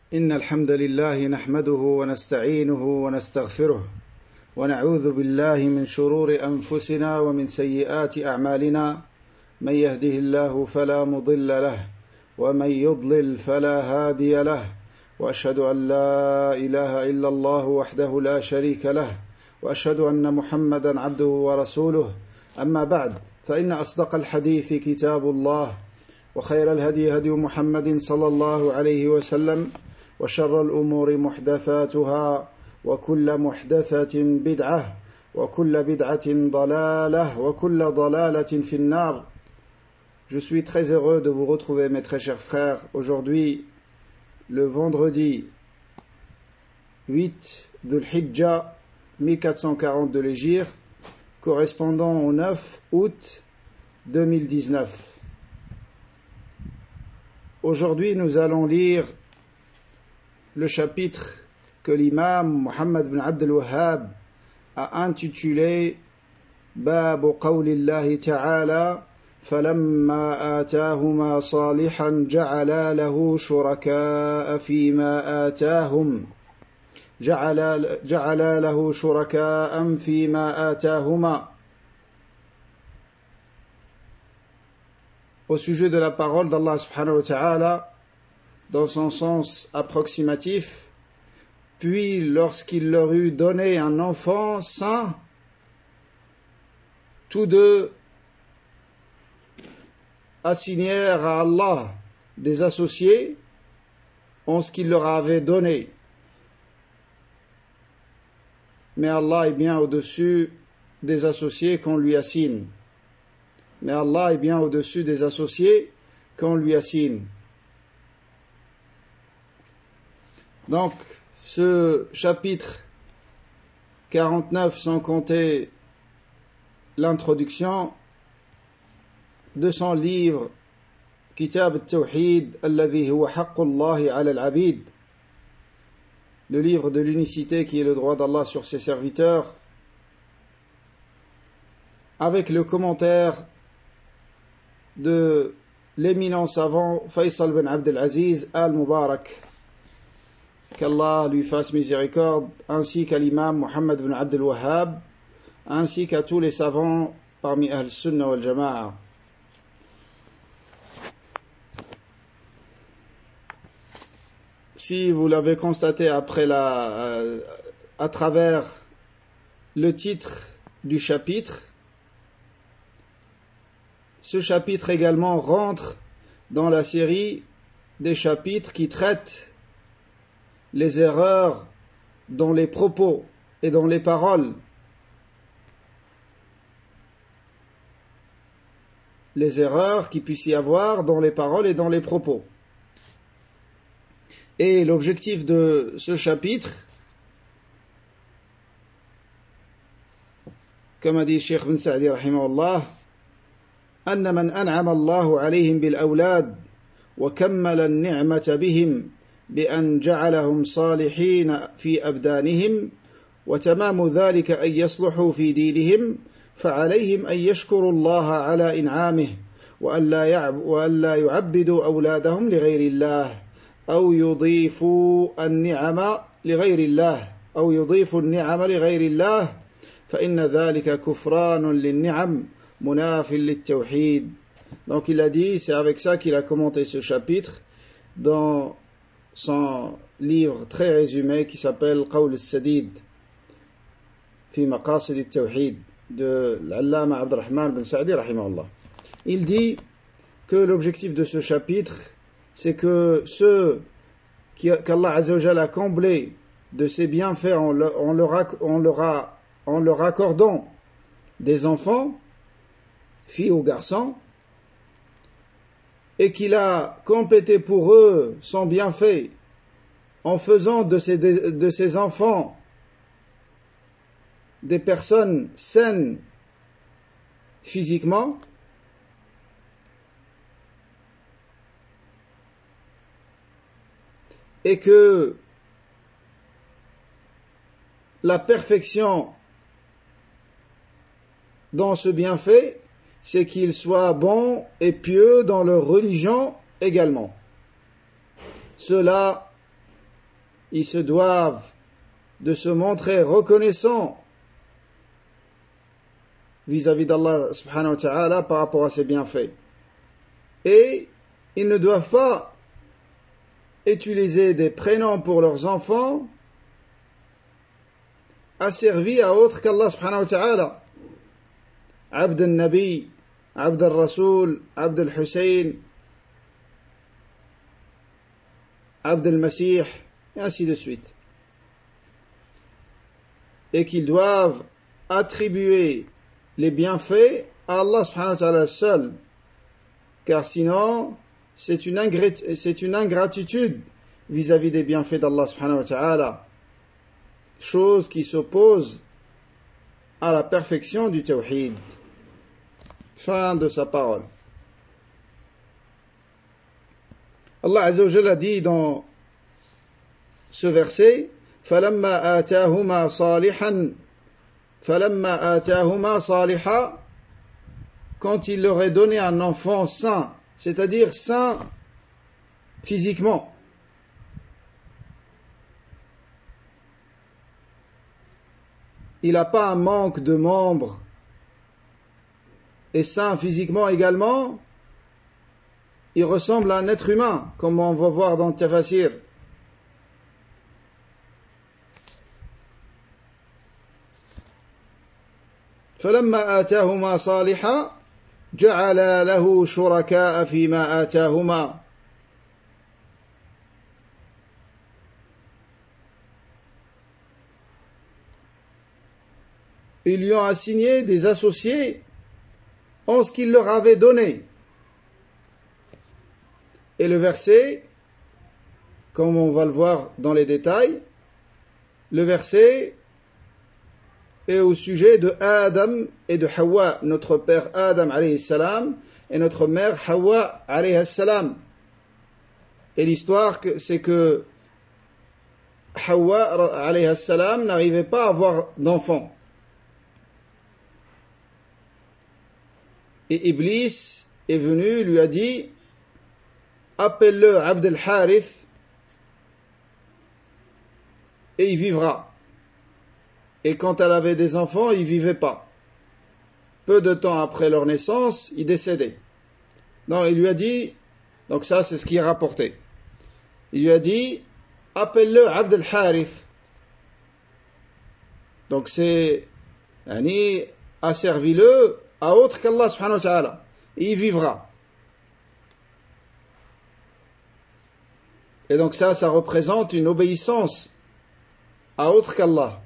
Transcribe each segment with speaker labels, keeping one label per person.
Speaker 1: إن الحمد لله نحمده ونستعينه ونستغفره ونعوذ بالله من شرور أنفسنا ومن سيئات أعمالنا من يهده الله فلا مضل له ومن يضلل فلا هادي له وأشهد أن لا إله إلا الله وحده لا شريك له وأشهد أن محمدا عبده ورسوله أما بعد فإن أصدق الحديث كتاب الله وخير الهدي هدي محمد صلى الله عليه وسلم وشر الأمور محدثاتها وكل محدثة بدعة وكل بدعة ضلالة وكل ضلالة في النار. Je suis très heureux de vous retrouver, mes très chers frères, aujourd'hui, le vendredi 8 Dhul Hijjah 1440 de l'Hégire, correspondant au 9 août 2019. Aujourd'hui, nous allons lire le chapitre que l'imam Muhammad ibn Abd al-Wahhab a intitulé Bab qawlillahi ta'ala فلما آتاهما صالحا جعلا له شركاء فيما آتاهم جعلا له شركاء فيما آتاهما. Au sujet de la parole d'Allah subhanahu wa ta'ala dans son sens approximatif, puis lorsqu'il leur eut donné un enfant saint, tous deux assignèrent à Allah des associés en ce qu'il leur avait donné. Mais Allah est bien au-dessus des associés qu'on lui assigne. Mais Allah est bien au-dessus des associés qu'on lui assigne. Donc, ce chapitre 49, sans compter l'introduction de son livre Kitab al-Tawhid alladhi huwa haqqullahi ala al-abid, le livre de l'unicité qui est le droit d'Allah sur ses serviteurs, avec le commentaire de l'éminent savant Faisal bin Abd al-Aziz al-Mubarak, qu'Allah lui fasse miséricorde, ainsi qu'à l'imam Muhammad bin Abd al-Wahhab, ainsi qu'à tous les savants parmi Ahl-Sunnah wal-Jama'a. Si vous l'avez constaté à travers le titre du chapitre, ce chapitre également rentre dans la série des chapitres qui traitent les erreurs dans les propos et dans les paroles. Les erreurs qu'il puisse y avoir dans les paroles et dans les propos. Et l'objectif de ce chapitre, comme a dit Cheikh bin Sa'di rahimahullah, أن من أنعم الله عليهم بالأولاد وكمل النعمة بهم بأن جعلهم صالحين في أبدانهم وتمام ذلك أن يصلحوا في دينهم فعليهم أن يشكروا الله على إنعامه وألا يعبدوا أولادهم لغير الله أو يضيفوا النعم لغير الله فإن ذلك كفران للنعم مناف للتوحيد. Donc il a dit, c'est avec ça qu'il a commenté ce chapitre dans son livre très résumé qui s'appelle Qawl al-Sadid fi Maqasid al-Tawhid de l'Allama Abdurrahman bin Sa'di rahimahullah. Il dit que l'objectif de ce chapitre, c'est que ceux qu'Allah Azza wa Jalla a comblés de ses bienfaits en leur accordant des enfants, filles ou garçons, et qu'il a complété pour eux son bienfait en faisant de ces enfants des personnes saines physiquement, et que la perfection dans ce bienfait, c'est qu'ils soient bons et pieux dans leur religion également. Cela ils se doivent de se montrer reconnaissants vis-à-vis d'Allah subhanahu wa ta'ala par rapport à ses bienfaits. Et ils ne doivent pas utiliser des prénoms pour leurs enfants asservis à autre qu'Allah subhanahu wa ta'ala. Abd al-Nabi, Abd al-Rasoul, Abd al-Hussein, Abd al-Masih, et ainsi de suite. Et qu'ils doivent attribuer les bienfaits à Allah subhanahu wa ta'ala seul, car sinon c'est une ingratitude vis-à-vis des bienfaits d'Allah subhanahu wa ta'ala, chose qui s'oppose à la perfection du tawhid. Fin de sa parole. Allah Azza wa Jalla dit dans ce verset, فَلَمَّا آتَاهُمَا صَالِحًا, quand il leur est donné un enfant sain, c'est-à-dire sain physiquement. Il n'a pas un manque de membres et sain physiquement également. Il ressemble à un être humain, comme on va voir dans Tafasir. فَلَمَّا آتَاهُمَا صَالِحًا جَعَلَ لَهُ شُرَكَاءَ فِيمَا آتَاهُمَا. Ils lui ont assigné des associés en ce qu'il leur avait donné. Et le verset, comme on va le voir dans les détails, le verset est au sujet de Adam et de Hawa, notre père Adam alayhi salam et notre mère Hawa alayhi salam. Et l'histoire, c'est que Hawa alayhi salam n'arrivait pas à avoir d'enfant. Et Iblis est venu, lui a dit, appelle-le Abd al-Harith et il vivra. Et quand elle avait des enfants, il vivait pas. Peu de temps après leur naissance, il décédait. Donc il lui a dit, donc ça c'est ce qui est rapporté. Il lui a dit, appelle-le Abd al-Harith. Donc c'est, asservis-le à autre qu'Allah subhanahu wa ta'ala. Et il vivra. Et donc ça représente une obéissance à autre qu'Allah.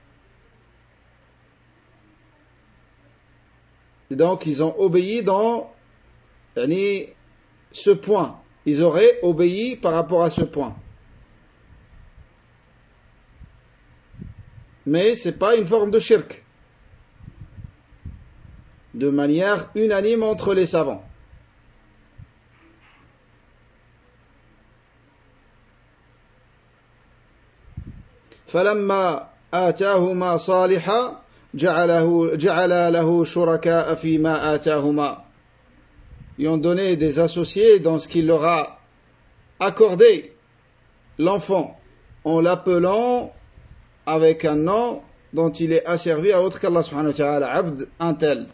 Speaker 1: Et donc ils ont obéi dans ce point. Ils auraient obéi par rapport à ce point. Mais ce n'est pas une forme de shirk. De manière unanime entre les savants. فَلَمَّا آتَاهُمَا صَالِحًا جَعَلَ لَهُ شُرَكَاءَ فِيمَا آتَاهُمَا. Ils ont donné des associés dans ce qu'il leur a accordé, l'enfant, en l'appelant avec un nom dont il est asservi à autre qu'Allah subhanahu wa ta'ala, Abd, un tel.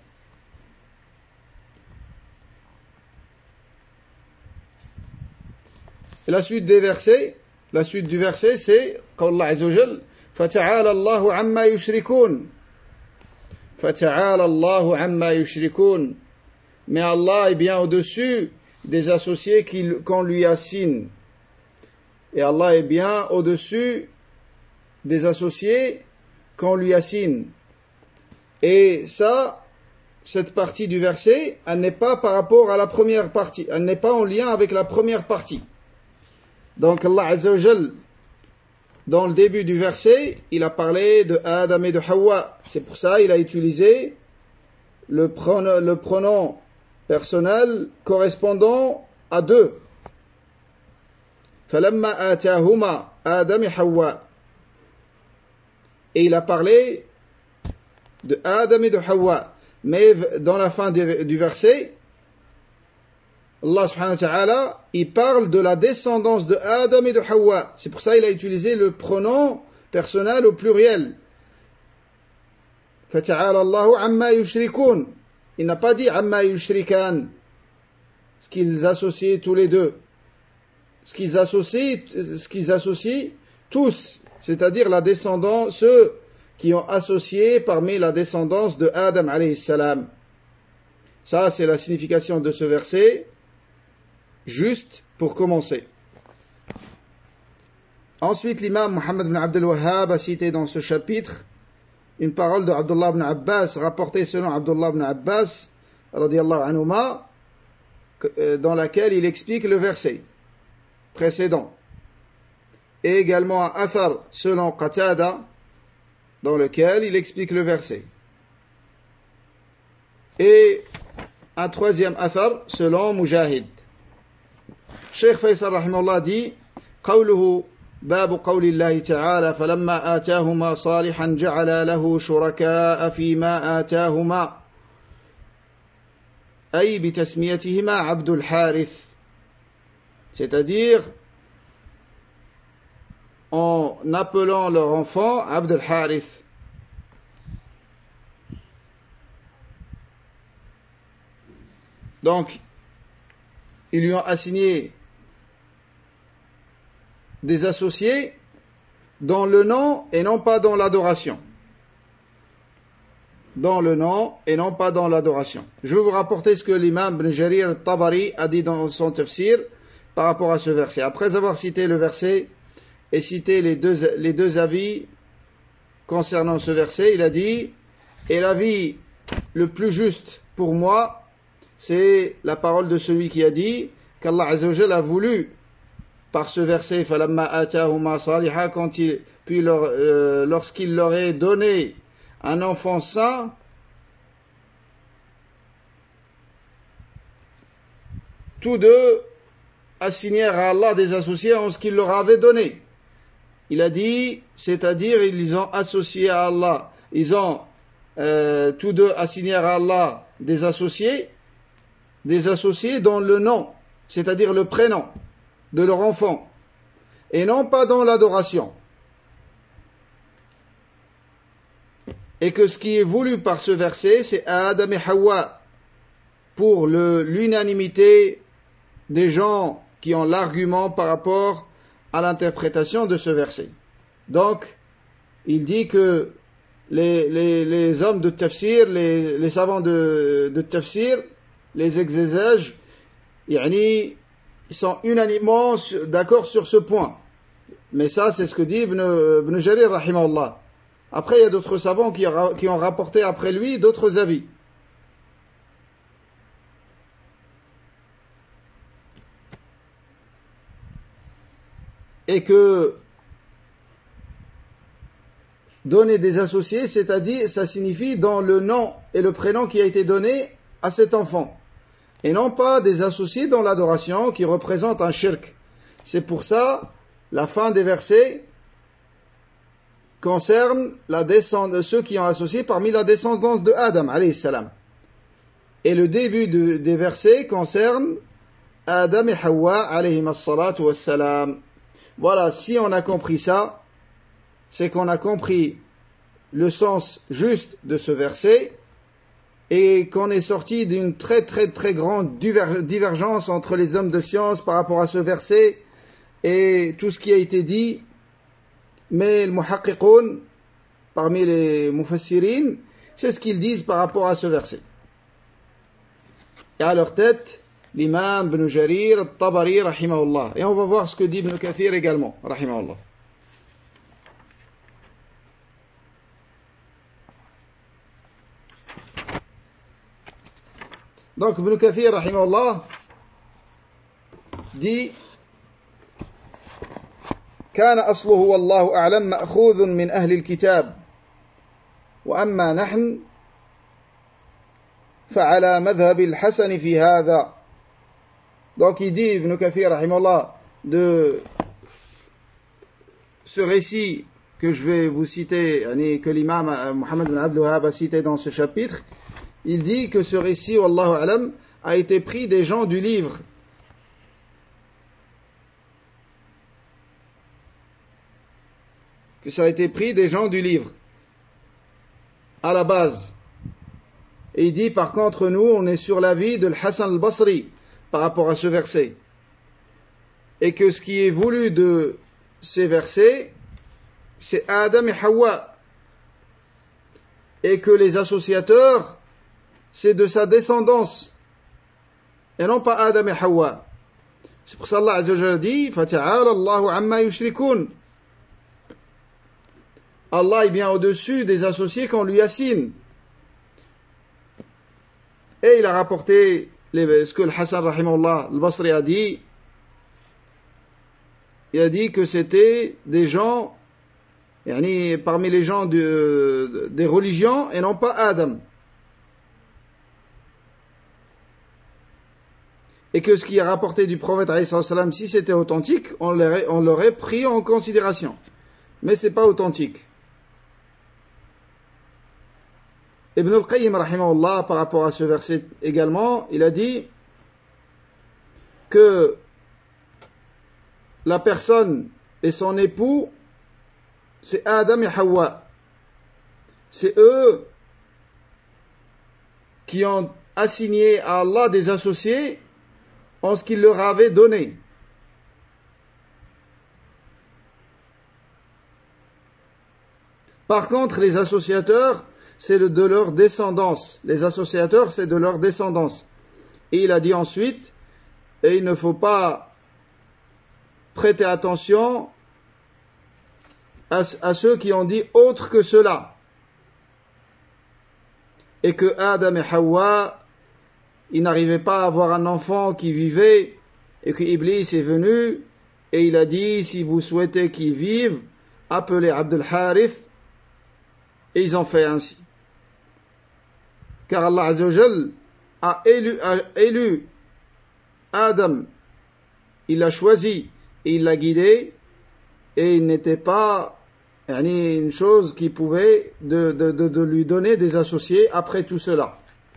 Speaker 1: Et la suite du verset, c'est qu'Allah Azza wa Jal, فَتَعَالَى اللَّهُ عَمَّا يُشْرِكُونَ. فَتَعَالَى اللَّهُ عَمَّا يُشْرِكُونَ. Mais Allah est bien au-dessus des associés qu'on lui assigne. Et Allah est bien au-dessus des associés qu'on lui assigne. Et ça, cette partie du verset, elle n'est pas par rapport à la première partie. Elle n'est pas en lien avec la première partie. Donc Allah Azza wa Jal, dans le début du verset, il a parlé de Adam et de Hawa. C'est pour ça qu'il a utilisé le pronom personnel correspondant à deux. فَلَمَّا آتَاهُمَا Adam et Hawa. Et il a parlé de Adam et de Hawa. Mais dans la fin du verset, Allah subhanahu wa ta'ala, il parle de la descendance de Adam et de Hawa. C'est pour ça qu'il a utilisé le pronom personnel au pluriel. فَتَعَالَى اللَّهُ عَمَّا يُشْرِكُونَ. Il n'a pas dit عَمَّا يُشْرِكَانِ, ce qu'ils associent tous les deux. Ce qu'ils associent tous, c'est-à-dire la descendance, ceux qui ont associé parmi la descendance de Adam alayhi salam. Ça, c'est la signification de ce verset, juste pour commencer. Ensuite, l'imam Muhammad ibn Abdul Wahhab a cité dans ce chapitre une parole de Abdullah ibn Abbas, rapportée selon Abdullah ibn Abbas, radiyallahu anhuma, dans laquelle il explique le verset précédent. Et également un athar selon Qatada, dans lequel il explique le verset. Et un troisième athar selon Mujahid. Cheikh Faisal rahimahullah dit قوله باب قول الله تعالى فلما آتاهما صالحا جعل له شركاء فيما آتاهما أي بتسميتهما عبد الحارث, c'est-à-dire en appelant leur enfant Abd al-Harith. Donc, ils lui ont assigné des associés dans le nom et non pas dans l'adoration. Dans le nom et non pas dans l'adoration. Je vais vous rapporter ce que l'imam Ibn Jarir al-Tabari a dit dans son tafsir par rapport à ce verset. Après avoir cité le verset et cité les deux avis concernant ce verset, il a dit « Et l'avis le plus juste pour moi, c'est la parole de celui qui a dit qu'Allah Azza wa Jalla a voulu par ce verset فَلَمَّا آتَاهُمَا صَالِحًا, lorsqu'il leur ait donné un enfant saint, tous deux assignèrent à Allah des associés en ce qu'il leur avait donné. Il a dit, c'est-à-dire ils ont associé à Allah, ils ont tous deux assignèrent à Allah des associés dans le nom, c'est-à-dire le prénom de leur enfant, et non pas dans l'adoration. Et que ce qui est voulu par ce verset, c'est Adam et Hawa, pour l'unanimité des gens qui ont l'argument par rapport à l'interprétation de ce verset. Donc, il dit que les hommes de tafsir, les savants de tafsir, les exégèses, ils sont unanimement d'accord sur ce point. Mais ça, c'est ce que dit Ibn Jarir rahimahullah. Après, il y a d'autres savants qui ont rapporté après lui d'autres avis. Et que donner des associés, c'est-à-dire, ça signifie dans le nom et le prénom qui a été donné à cet enfant. Et non pas des associés dans l'adoration qui représentent un shirk. C'est pour ça, la fin des versets concerne la descendance de ceux qui ont associé parmi la descendance de Adam, alayhi salam. Et le début des versets concerne Adam et Hawa, alayhim as-salatu was-salam. Voilà, si on a compris ça, c'est qu'on a compris le sens juste de ce verset et qu'on est sorti d'une très très très grande divergence entre les hommes de science par rapport à ce verset et tout ce qui a été dit. Mais les muhaqqiqoun, parmi les mufassirin, c'est ce qu'ils disent par rapport à ce verset. Et à leur tête, l'imam Ibn Jarir al-Tabari, rahimahullah. Et on va voir ce que dit Ibn Kathir également, rahimahullah. Donc Ibn Kathir, rahimahullah, dit كان أصله والله أعلم مأخوذ من أهل الكتاب وأما نحن فعلى مذهب الحسن في هذا. Donc il dit Ibn Kathir rahimahullah de ce récit que je vais vous citer, que l'imam Muhammad ibn Abdul Wahhab a cité dans ce chapitre, il dit que ce récit, wallahu alam, a été pris des gens du livre que ça a été pris des gens du livre, à la base. Et il dit, par contre, nous, on est sur l'avis de Hassan al-Basri, par rapport à ce verset. Et que ce qui est voulu de ces versets, c'est Adam et Hawa. Et que les associateurs, c'est de sa descendance. Et non pas Adam et Hawa. C'est pour ça Allah Azza wa Jalla dit, فَتَعَالَ اللَّهُ عَمَّا يُشْرِكُونَ. Allah est bien au-dessus des associés qu'on lui assigne. Et il a rapporté ce que le Hassan rahimahullah al-Basri a dit. Il a dit que c'était des gens, parmi les gens des religions, et non pas Adam. Et que ce qui est rapporté du prophète alayhi salam, si c'était authentique, on l'aurait pris en considération. Mais c'est pas authentique. Ibn al-Qayyim rahimahullah, par rapport à ce verset également, il a dit que la personne et son époux, c'est Adam et Hawa. C'est eux qui ont assigné à Allah des associés en ce qu'il leur avait donné. Par contre, les associateurs, c'est de leur descendance. Les associateurs, c'est de leur descendance. Et il a dit ensuite, et il ne faut pas prêter attention à ceux qui ont dit autre que cela. Et que Adam et Hawa, ils n'arrivaient pas à avoir un enfant qui vivait, et que Iblis est venu, et il a dit, si vous souhaitez qu'il vive, appelez Abdul Harith, et ils ont fait ainsi. Car Allah Azza wa Jal a élu Adam, il l'a choisi et il l'a guidé, et il n'était pas une chose qui pouvait de lui donner des associés après tout cela.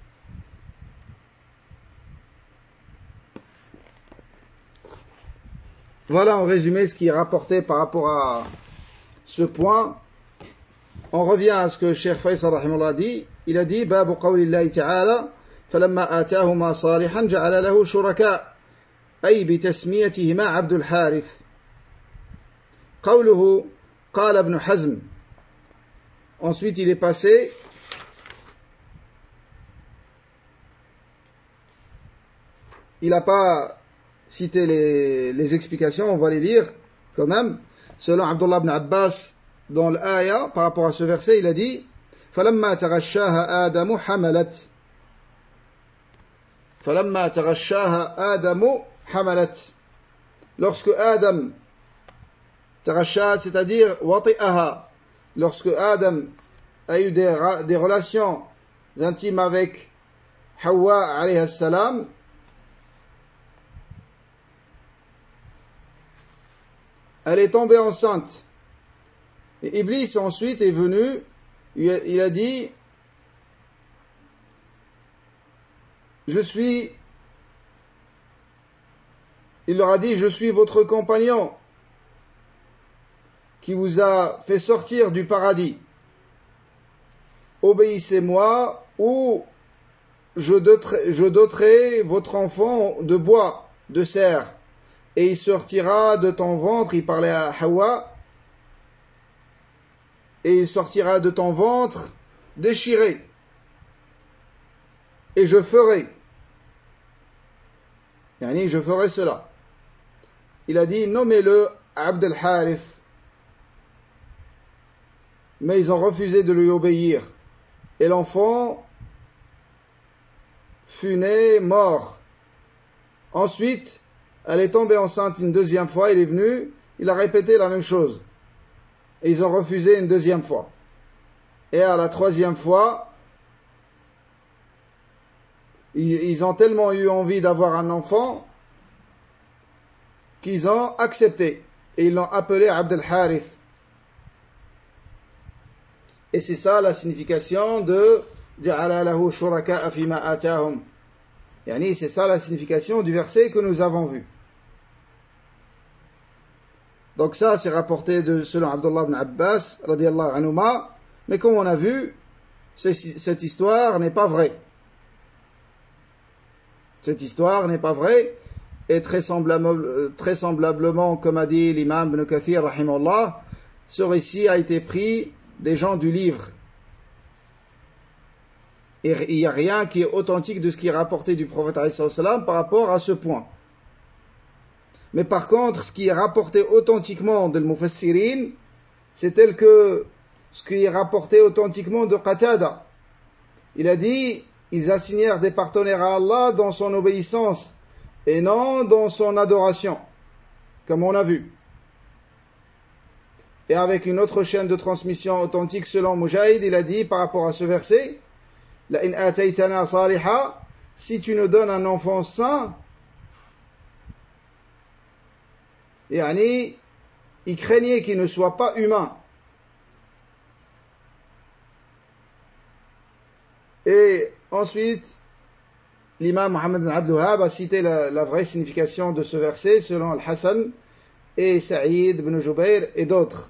Speaker 1: Voilà en résumé ce qui est rapporté par rapport à ce point. On revient à ce que Cheikh Faisal rahimahullah dit. Il a dit باب قول الله تعالى فلما آتاهما صالحا جعل له شركاء أي بتسميتهما عبد الحارث. قوله قال ابن حزم. Ensuite il est passé il n'a pas cité les explications, on va les lire quand même. Selon Abdullah ibn Abbas, dans l'aya, par rapport à ce verset, il a dit فَلَمَّا تَغَشَّاهَا آدَمُ حَمَلَتْ. فَلَمَّا تَغَشَّاهَا آدَمُ حَمَلَتْ. Lorsque Adam تغشاها, c'est-à-dire وَطِئَهَا, lorsque Adam a eu des relations intimes avec Hawa alayhi salam, elle est tombée enceinte. Et Iblis ensuite est venu, il a dit, il leur a dit, je suis votre compagnon qui vous a fait sortir du paradis. Obéissez-moi ou je doterai votre enfant de bois, de cerf, et il sortira de ton ventre, il parlait à Hawa, et il sortira de ton ventre déchiré, et je ferai cela. Il a dit, nommez-le Abd al-Harith. Mais ils ont refusé de lui obéir. Et l'enfant fut né mort. Ensuite, elle est tombée enceinte une deuxième fois, il est venu, il a répété la même chose. Et ils ont refusé une deuxième fois. Et à la troisième fois, ils ont tellement eu envie d'avoir un enfant qu'ils ont accepté. Et ils l'ont appelé Abd al-Harith. Et c'est ça la signification de جَعَلَ لَهُ شُرَكَاءَ فِيمَا آتَاهُمْ. C'est ça la signification du verset que nous avons vu. Donc ça, c'est rapporté selon Abdullah ibn Abbas, radiyallahu anhuma. Mais comme on a vu, cette histoire n'est pas vraie. Cette histoire n'est pas vraie. Et très semblablement, comme a dit l'imam Ibn Kathir, rahimahullah, ce récit a été pris des gens du livre. Et il n'y a rien qui est authentique de ce qui est rapporté du prophète alayhi salam par rapport à ce point. Mais par contre, ce qui est rapporté authentiquement de l'Mufassirin, c'est tel que ce qui est rapporté authentiquement de Qatada. Il a dit, ils assignèrent des partenaires à Allah dans son obéissance et non dans son adoration, comme on a vu. Et avec une autre chaîne de transmission authentique selon Mujahid, il a dit par rapport à ce verset, La in ataytana saliha, si tu nous donnes un enfant saint, yani, il craignait qu'il ne soit pas humain. Et ensuite, l'imam Muhammad ibn Abdul Wahhab a cité la vraie signification de ce verset selon Al-Hassan et Saïd ibn Jubayr et d'autres.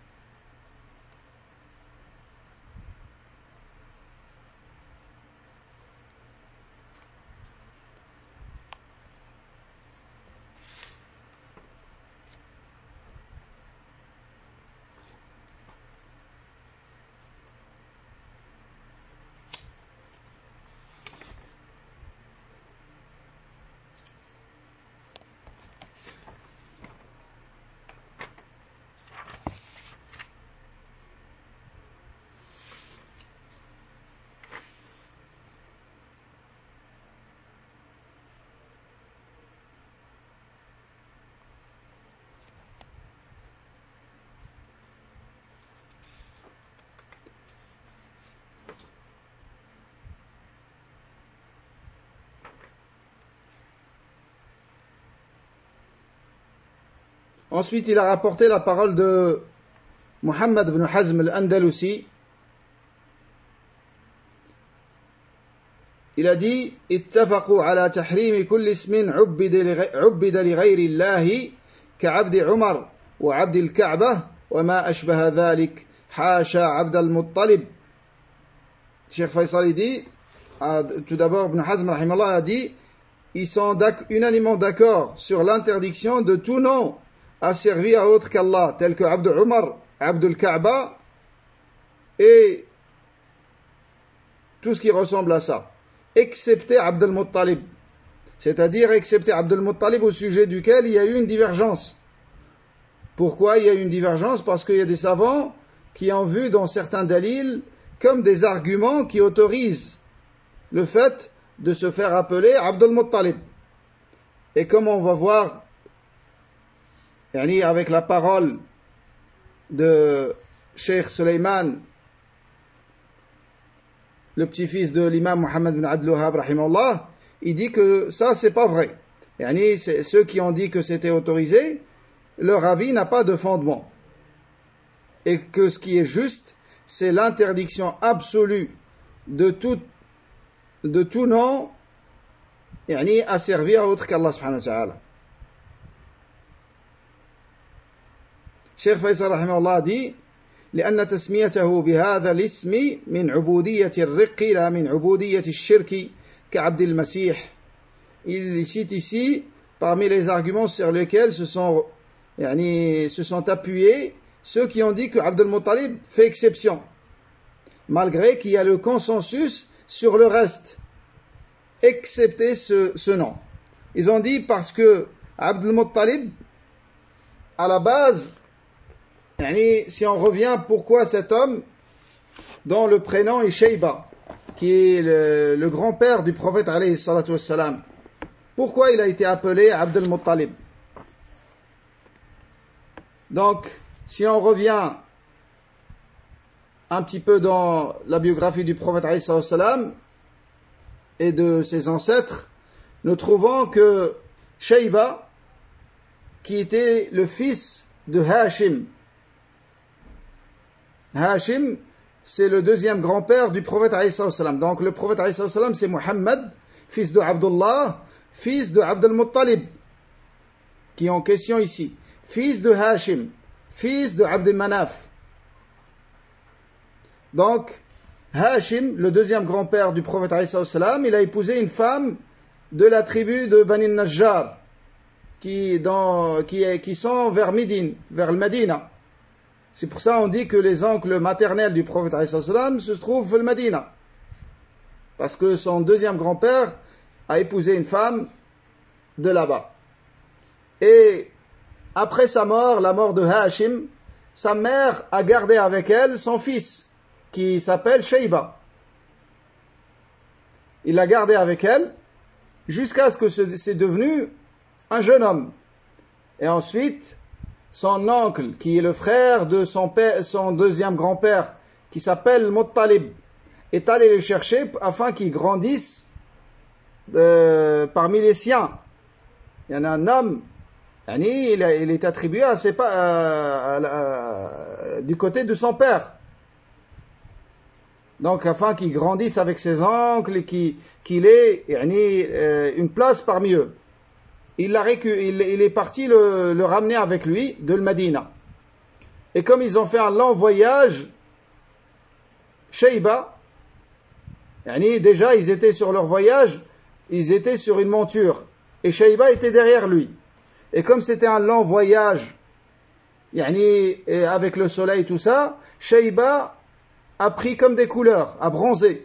Speaker 1: Ensuite, il a rapporté la parole de Muhammad ibn Hazm al-Andalusi. Il a dit اتفقوا على تحريم كل اسم عبد لغير الله كعبد عمر وعبد الكعبة وما أشبه ذلك حاشا عبد المطلب. Cheikh Faisal dit, tout d'abord Ibn Hazm rahimahullah a dit, ils sont unanimement d'accord sur l'interdiction de tout nom asservi à autre qu'Allah, tel que Abd Umar, Abd al-Kaaba et tout ce qui ressemble à ça, excepté Abd al-Muttalib, c'est-à-dire excepté Abd al-Muttalib au sujet duquel il y a eu une divergence. Pourquoi il y a eu une divergence? Parce qu'il y a des savants qui ont vu dans certains dalils comme des arguments qui autorisent le fait de se faire appeler Abd al-Muttalib. Et comme on va voir avec la parole de Cheikh Suleiman, le petit-fils de l'imam Muhammad ibn Abdul Wahhab rahimahullah, il dit que ça c'est pas vrai. C'est ceux qui ont dit que c'était autorisé, leur avis n'a pas de fondement. Et que ce qui est juste, c'est l'interdiction absolue de tout nom à servir à autre qu'Allah subhanahu wa ta'ala. Cheikh Faisal rahimahullah dit لأن تسميته بهذا الاسم من عبودية الرق لا من عبودية الشرك كعبد المسيح. Il cite ici parmi les arguments sur lesquels se sont appuyés ceux qui ont dit que Abd al-Muttalib fait exception, malgré qu'il y a le consensus sur le reste, excepté ce nom. Ils ont dit parce que Abd al-Muttalib, à la base, si on revient, pourquoi cet homme, dont le prénom est Shayba, qui est le grand-père du prophète alayhi salatu wassalam, pourquoi il a été appelé Abd al-Muttalib? Donc, si on revient un petit peu dans la biographie du prophète alayhi salatu wassalam et de ses ancêtres, nous trouvons que Shayba, qui était le fils de Hashim, Hashim, c'est le deuxième grand-père du prophète alayhi salam. Donc le prophète alayhi salam, c'est Muhammad, fils de Abdullah, fils de Abd al-Muttalib, qui est en question ici. fils de Hashim, fils de Abd al-Manaf. Donc, Hashim, le deuxième grand-père du prophète alayhi salam, il a épousé une femme de la tribu de Bani Najjar, qui sont vers Médine, vers le Médina. C'est pour ça qu'on dit que les oncles maternels du prophète alayhi salam se trouvent au Médina. Parce que son deuxième grand-père a épousé une femme de là-bas. Et après sa mort, la mort de Hashim, sa mère a gardé avec elle son fils, qui s'appelle Shayba. Il l'a gardé avec elle, jusqu'à ce que c'est devenu un jeune homme. Et ensuite, son oncle, qui est le frère de son deuxième grand-père, qui s'appelle Muttalib, est allé le chercher afin qu'il grandisse parmi les siens. Il y en a un homme, il est attribué du côté de son père. Donc, afin qu'il grandisse avec ses oncles et qu'il ait une place parmi eux. Il est parti le ramener avec lui de Medina. Et comme ils ont fait un long voyage, Shayba, déjà ils étaient sur leur voyage, ils étaient sur une monture. Et Shayba était derrière lui. Et comme c'était un long voyage, avec le soleil, tout ça, Shayba a pris comme des couleurs, a bronzé.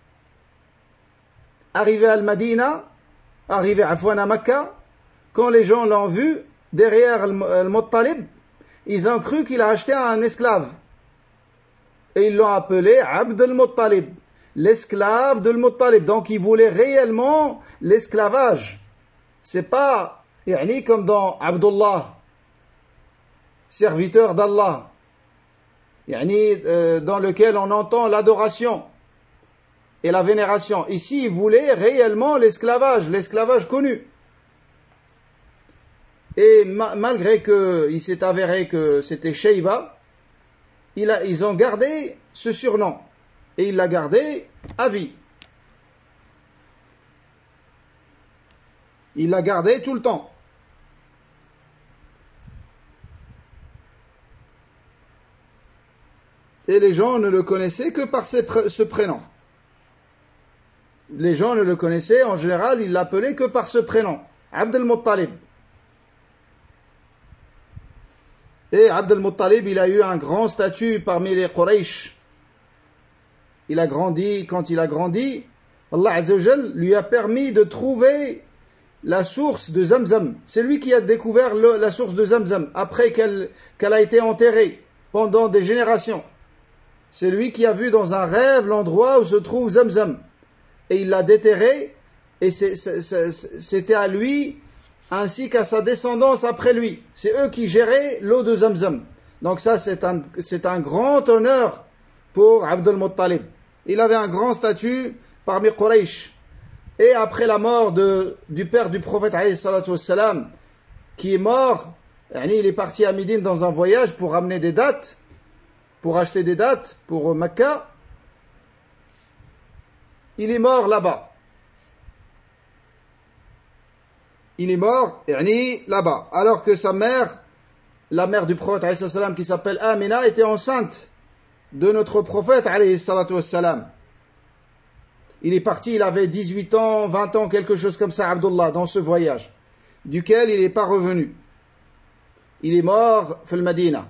Speaker 1: Arrivé à Al-Madina, arrivé à Makka, quand les gens l'ont vu, derrière Al-Muttalib, ils ont cru qu'il a acheté un esclave. Et ils l'ont appelé Abd al-Muttalib, l'esclave de Al-Muttalib. Donc il voulait réellement l'esclavage. C'est pas comme dans Abdullah, serviteur d'Allah, dans lequel on entend l'adoration et la vénération. Ici, il voulait réellement l'esclavage connu. Et malgré qu'il s'est avéré que c'était Shayba, ils ont gardé ce surnom. Et il l'a gardé à vie. Il l'a gardé tout le temps. Et les gens ne le connaissaient que par ce prénom. Les gens ne le connaissaient, en général, ils l'appelaient que par ce prénom, Abd al-Muttalib. Et Abd al-Muttalib, il a eu un grand statut parmi les Quraysh. Il a grandi, quand il a grandi, Allah Azza wa Jal lui a permis de trouver la source de Zamzam. C'est lui qui a découvert la source de Zamzam, après qu'elle a été enterrée pendant des générations. C'est lui qui a vu dans un rêve l'endroit où se trouve Zamzam. Et il l'a déterré, et c'était à lui, ainsi qu'à sa descendance après lui. C'est eux qui géraient l'eau de Zamzam. Donc ça, c'est un grand honneur pour Abd al-Muttalib. Il avait un grand statut parmi Quraysh. Et après la mort du père du prophète, alayhi salatu wassalam, qui est mort, il est parti à Médine dans un voyage pour ramener des dattes, pour acheter des dattes pour Mecca. Il est mort là-bas. Il est mort, là-bas. Alors que sa mère, la mère du prophète, alayhi salatu wassalam, qui s'appelle Amina, était enceinte de notre prophète, alayhi salatu wassalam. Il est parti, il avait 18 ans, 20 ans, quelque chose comme ça, Abdullah, dans ce voyage, duquel il n'est pas revenu. Il est mort, fil Madina.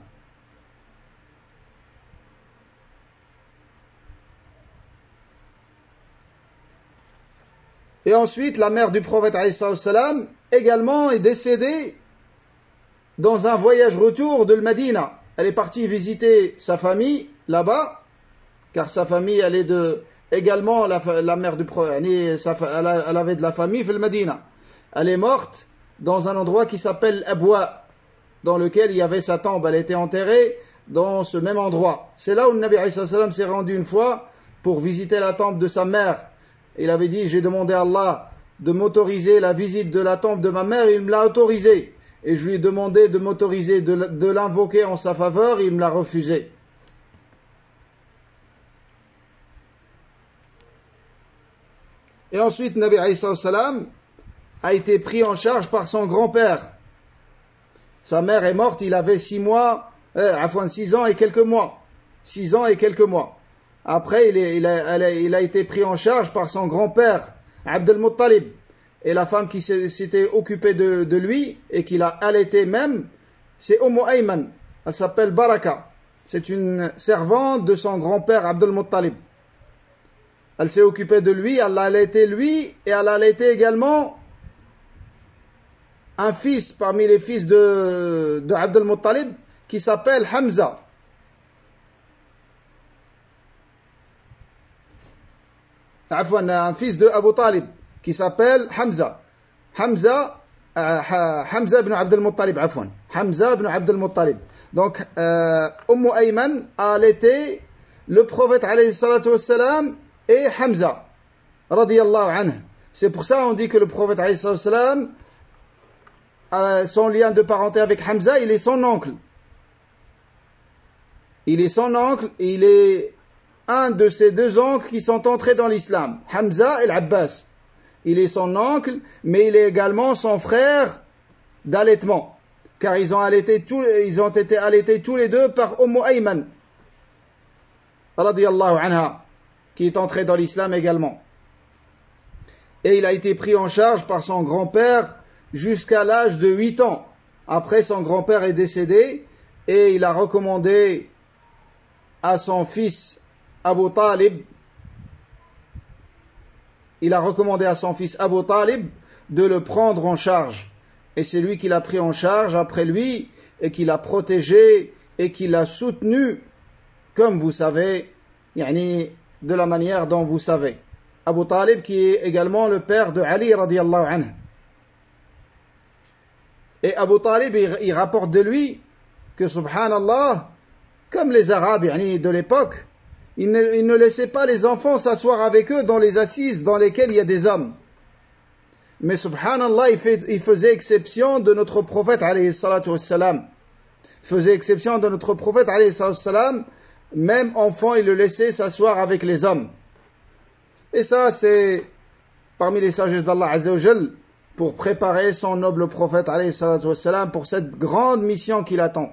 Speaker 1: Et ensuite, la mère du prophète, alayhi salam, également est décédée dans un voyage retour de Medina. Elle est partie visiter sa famille là-bas, car sa famille, elle est également la mère du prophète, elle avait de la famille, fil Medina. Elle est morte dans un endroit qui s'appelle Abwa, dans lequel il y avait sa tombe. Elle était enterrée dans ce même endroit. C'est là où le Nabi alayhi salam s'est rendu une fois pour visiter la tombe de sa mère. Il avait dit, j'ai demandé à Allah de m'autoriser la visite de la tombe de ma mère, il me l'a autorisé. Et je lui ai demandé de m'autoriser de l'invoquer en sa faveur, il me l'a refusé. Et ensuite, Nabi alayhi salam a été pris en charge par son grand-père, Sa mère est morte, il avait 6 ans et quelques mois. 6 ans et quelques mois. Après, il a été pris en charge par son grand-père, Abd al-Muttalib. Et la femme qui s'était occupée de lui et qui l'a allaité même, c'est Ayman. Elle s'appelle Baraka. C'est une servante de son grand-père Abd al-Muttalib. Elle s'est occupée de lui, elle l'a allaité lui, et elle a allaité également un fils parmi les fils de Abd al-Muttalib qui s'appelle Hamza. Un fils de Abu Talib qui s'appelle Hamza. Hamza ibn Abd al-Muttalib, Hamza ibn Abd al-Muttalib. Donc, Ayman a allaité le prophète alayhi salatu wassalam et Hamza radiyallahu anhu. C'est pour ça on dit que le prophète alayhi salatu wassalam, son lien de parenté avec Hamza, il est son oncle. Il est son oncle, il est un de ces deux oncles qui sont entrés dans l'islam, Hamza et l'Abbas. Il est son oncle, mais il est également son frère d'allaitement, car ils ont été allaités tous les deux par Ayman radiyallahu anha, qui est entré dans l'islam également. Et il a été pris en charge par son grand-père jusqu'à l'âge de 8 ans. Après, son grand-père est décédé et il a recommandé à son fils Abu Talib, de le prendre en charge. Et c'est lui qui l'a pris en charge après lui et qui l'a protégé et qui l'a soutenu, comme vous savez, de la manière dont vous savez. Abu Talib qui est également le père de Ali radiyallahu anhu. Et Abu Talib, il rapporte de lui que, subhanallah, comme les Arabes de l'époque, ils ne laissaient pas les enfants s'asseoir avec eux dans les assises dans lesquelles il y a des hommes. Mais subhanallah, il faisait exception de notre prophète alayhi salatu wassalam. Il faisait exception de notre prophète alayhi salatu wassalam. Même enfant, il le laissait s'asseoir avec les hommes. Et ça, c'est parmi les sagesses d'Allah Azza wa Jal pour préparer son noble prophète alayhi salatu wassalam pour cette grande mission qu'il attend.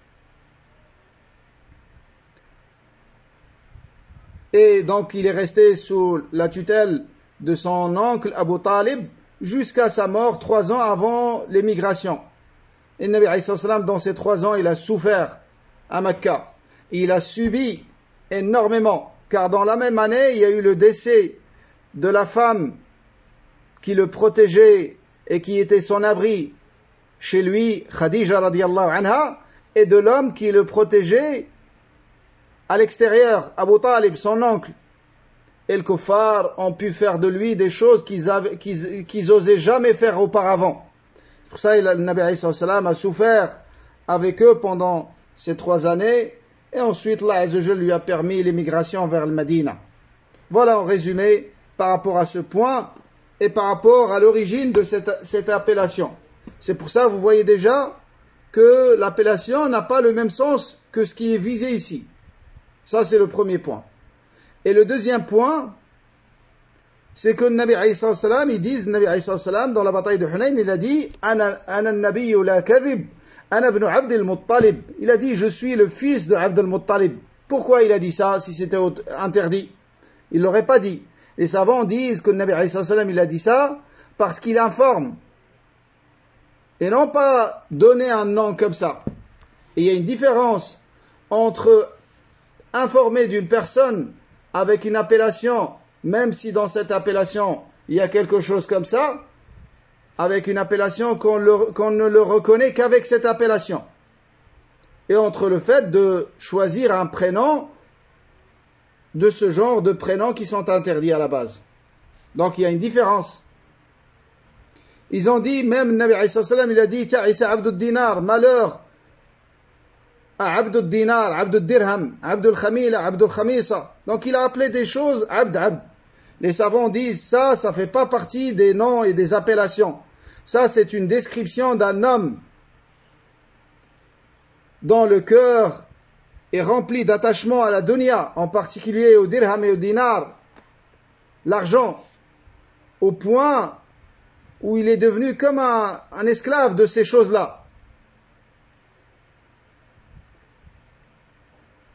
Speaker 1: Et donc, il est resté sous la tutelle de son oncle Abu Talib jusqu'à sa mort 3 ans avant l'émigration. Et le Nabi alayhi sallam, dans ces 3 ans, il a souffert à Mecca. Il a subi énormément, car dans la même année, il y a eu le décès de la femme qui le protégeait et qui était son abri chez lui, Khadija radiyallahu anha, et de l'homme qui le protégeait à l'extérieur, Abu Talib, son oncle. Et le kuffar ont pu faire de lui des choses qu'ils osaient jamais faire auparavant. C'est pour ça que le Nabi alayhi sallam a souffert avec eux pendant ces 3 années, et ensuite Allah Azza wa Jalla lui a permis l'émigration vers le Médina. Voilà en résumé par rapport à ce point et par rapport à l'origine de cette appellation. C'est pour ça, vous voyez déjà que l'appellation n'a pas le même sens que ce qui est visé ici. Ça, c'est le premier point. Et le deuxième point, c'est que le Nabi alayhi sallam, dans la bataille de Hunayn, il a dit « Ana an-nabiyyu la kadhib, ana ibn Abd al-Muttalib » Il a dit « Je suis le fils de Abd al-Muttalib ». Pourquoi il a dit ça, si c'était interdit? Il ne l'aurait pas dit. Les savants disent que le Nabi alayhi sallam, il a dit ça parce qu'il informe. Et non pas donner un nom comme ça. Et il y a une différence entre informer d'une personne avec une appellation, même si dans cette appellation il y a quelque chose comme ça, avec une appellation qu'on ne le reconnaît qu'avec cette appellation. Et entre le fait de choisir un prénom de ce genre de prénoms qui sont interdits à la base. Donc il y a une différence. Ils ont dit, même Nabi alayhi sallam, il a dit Ta'isa Abdul Dinar, malheur à Abdul Dinar, Abdul Dirham, Abdul Khamila, Abdul Khamisa. Donc il a appelé des choses Abd. Les savants disent ça fait pas partie des noms et des appellations. Ça, c'est une description d'un homme dont le cœur est rempli d'attachement à la dunya, en particulier au dirham et au dinar, l'argent, au point où il est devenu comme un esclave de ces choses-là.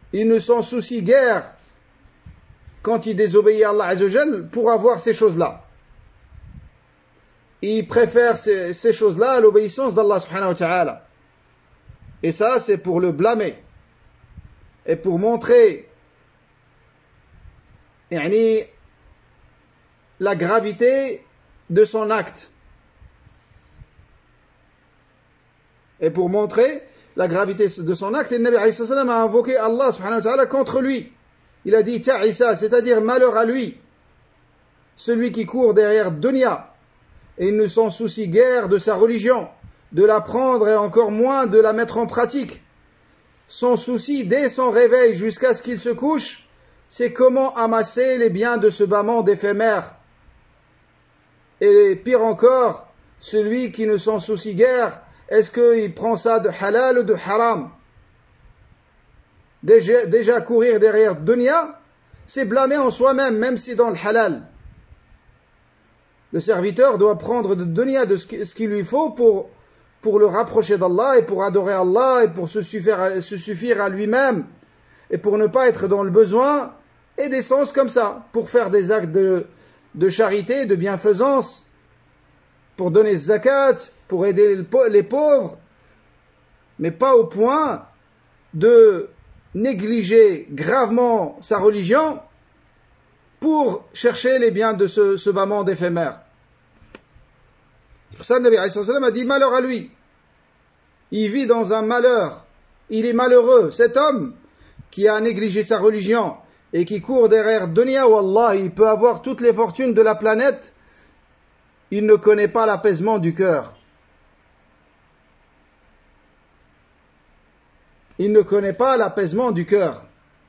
Speaker 1: il ne s'en soucie guère quand il désobéit à Allah Azzawajal pour avoir ces choses-là. Il préfère ces choses-là à l'obéissance d'Allah subhanahu wa ta'ala. Et ça, c'est pour le blâmer. Et pour montrer la gravité de son acte. Et pour montrer la gravité de son acte, le Nabi alayhi salam a invoqué Allah subhanahu wa ta'ala contre lui. Il a dit ta'isa, c'est-à-dire malheur à lui, celui qui court derrière dunya et il ne s'en soucie guère de sa religion, de l'apprendre et encore moins de la mettre en pratique. Son souci dès son réveil jusqu'à ce qu'il se couche, c'est comment amasser les biens de ce bas monde éphémère. Et pire encore, celui qui ne s'en soucie guère, est-ce qu'il prend ça de halal ou de haram? Déjà courir derrière dunya, c'est blâmer en soi-même, même si dans le halal. Le serviteur doit prendre de dunya de ce qu'il lui faut pour le rapprocher d'Allah et pour adorer Allah et pour se suffire à lui-même et pour ne pas être dans le besoin et des sens comme ça, pour faire des actes de charité, de bienfaisance, pour donner zakat, pour aider les pauvres, mais pas au point de négliger gravement sa religion pour chercher les biens de ce bas monde éphémère. C'est pour ça que le Nabi alayhi salam a dit malheur à lui. Il vit dans un malheur. Il est malheureux. Cet homme qui a négligé sa religion et qui court derrière dunya, wallah, il peut avoir toutes les fortunes de la planète. Il ne connaît pas l'apaisement du cœur. Il ne connaît pas l'apaisement du cœur.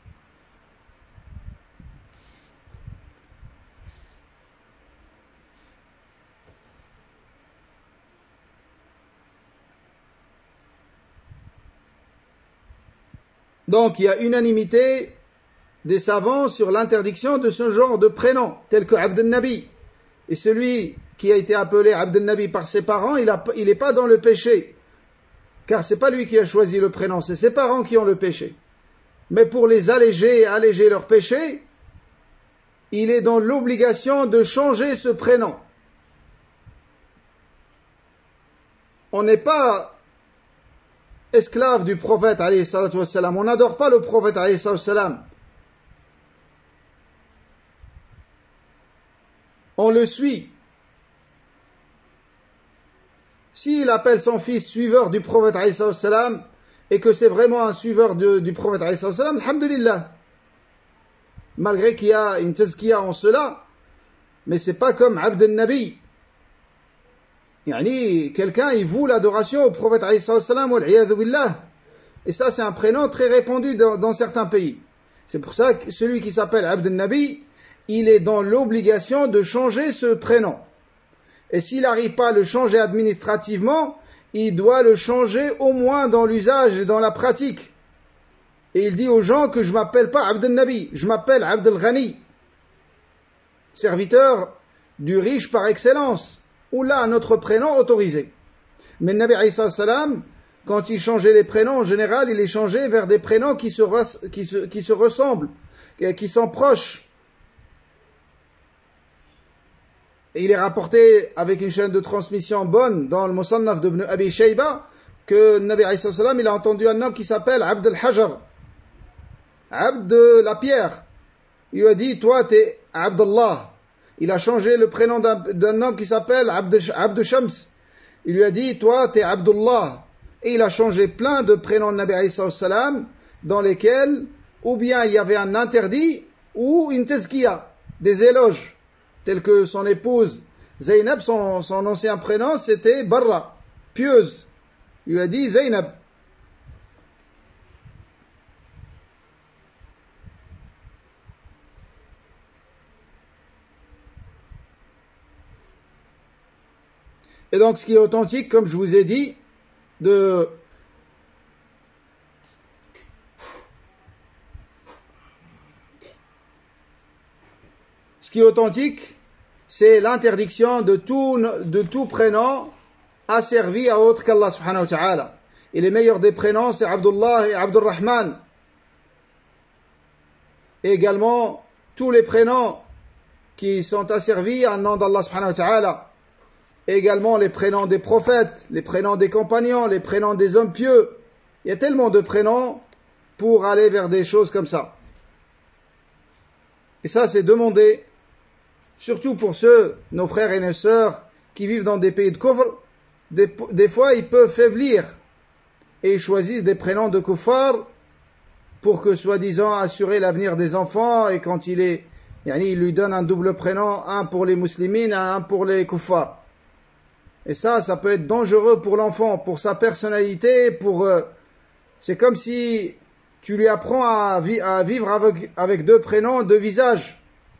Speaker 1: Donc, il y a unanimité des savants sur l'interdiction de ce genre de prénom, tel que Abd al-Nabi. Et celui qui a été appelé Abd al-Nabi par ses parents, il n'est pas dans le péché. Car c'est pas lui qui a choisi le prénom, c'est ses parents qui ont le péché. Mais pour les alléger leur péché, il est dans l'obligation de changer ce prénom. On n'est pas esclave du prophète alayhi salatu wassalam. On n'adore pas le prophète alayhi salatu wassalam. On le suit. S'il appelle son fils suiveur du prophète alayhi salatu wassalam et que c'est vraiment un suiveur du prophète alayhi salatu wassalam, alhamdulillah. Malgré qu'il y a une tazkiya en cela, mais c'est pas comme Abd al-Nabi. Quelqu'un, il voue l'adoration au prophète alayhi salam wal iyadhu billah. Et ça, c'est un prénom très répandu dans certains pays. C'est pour ça que celui qui s'appelle Abd al-Nabi, il est dans l'obligation de changer ce prénom. Et s'il n'arrive pas à le changer administrativement, il doit le changer au moins dans l'usage et dans la pratique. Et il dit aux gens que je m'appelle pas Abd al-Nabi, je m'appelle Abd al-Ghani, serviteur du riche par excellence. Ou là, un autre prénom autorisé. Mais le Nabi alayhi salam, quand il changeait les prénoms, en général, il les changeait vers des prénoms qui se ressemblent, qui sont proches. Et il est rapporté avec une chaîne de transmission bonne dans le Musannaf d'Ibn Abi Shayba que le Nabi alayhi salam, il a entendu un homme qui s'appelle Abd al-Hajar, Abd de la pierre. Il lui a dit, toi, t'es Abdallah. Il a changé le prénom d'un homme qui s'appelle Abd Shams. Il lui a dit, toi, t'es Abdullah. Et il a changé plein de prénoms de Nabi alayhi salam dans lesquels, ou bien il y avait un interdit, ou une tazkiya, des éloges, tels que son épouse Zaynab, son ancien prénom, c'était Barra, pieuse. Il lui a dit Zaynab. Et donc, ce qui est authentique, comme je vous ai dit, ce qui est authentique, c'est l'interdiction de tout prénom asservi à autre qu'Allah subhanahu wa ta'ala. Et les meilleurs des prénoms, c'est Abdullah et Abdurrahman. et également tous les prénoms qui sont asservis en nom d'Allah subhanahu wa ta'ala, et également les prénoms des prophètes, les prénoms des compagnons, les prénoms des hommes pieux. Il y a tellement de prénoms pour aller vers des choses comme ça. Et ça, c'est demandé, surtout pour ceux, nos frères et nos sœurs, qui vivent dans des pays de kufr. Des fois, ils peuvent faiblir et ils choisissent des prénoms de kuffar pour que, soi-disant, assurer l'avenir des enfants, et quand il lui donne un double prénom, un pour les musulmans, un pour les kuffars. Et ça peut être dangereux pour l'enfant, pour sa personnalité, c'est comme si tu lui apprends à vivre avec deux prénoms, deux visages.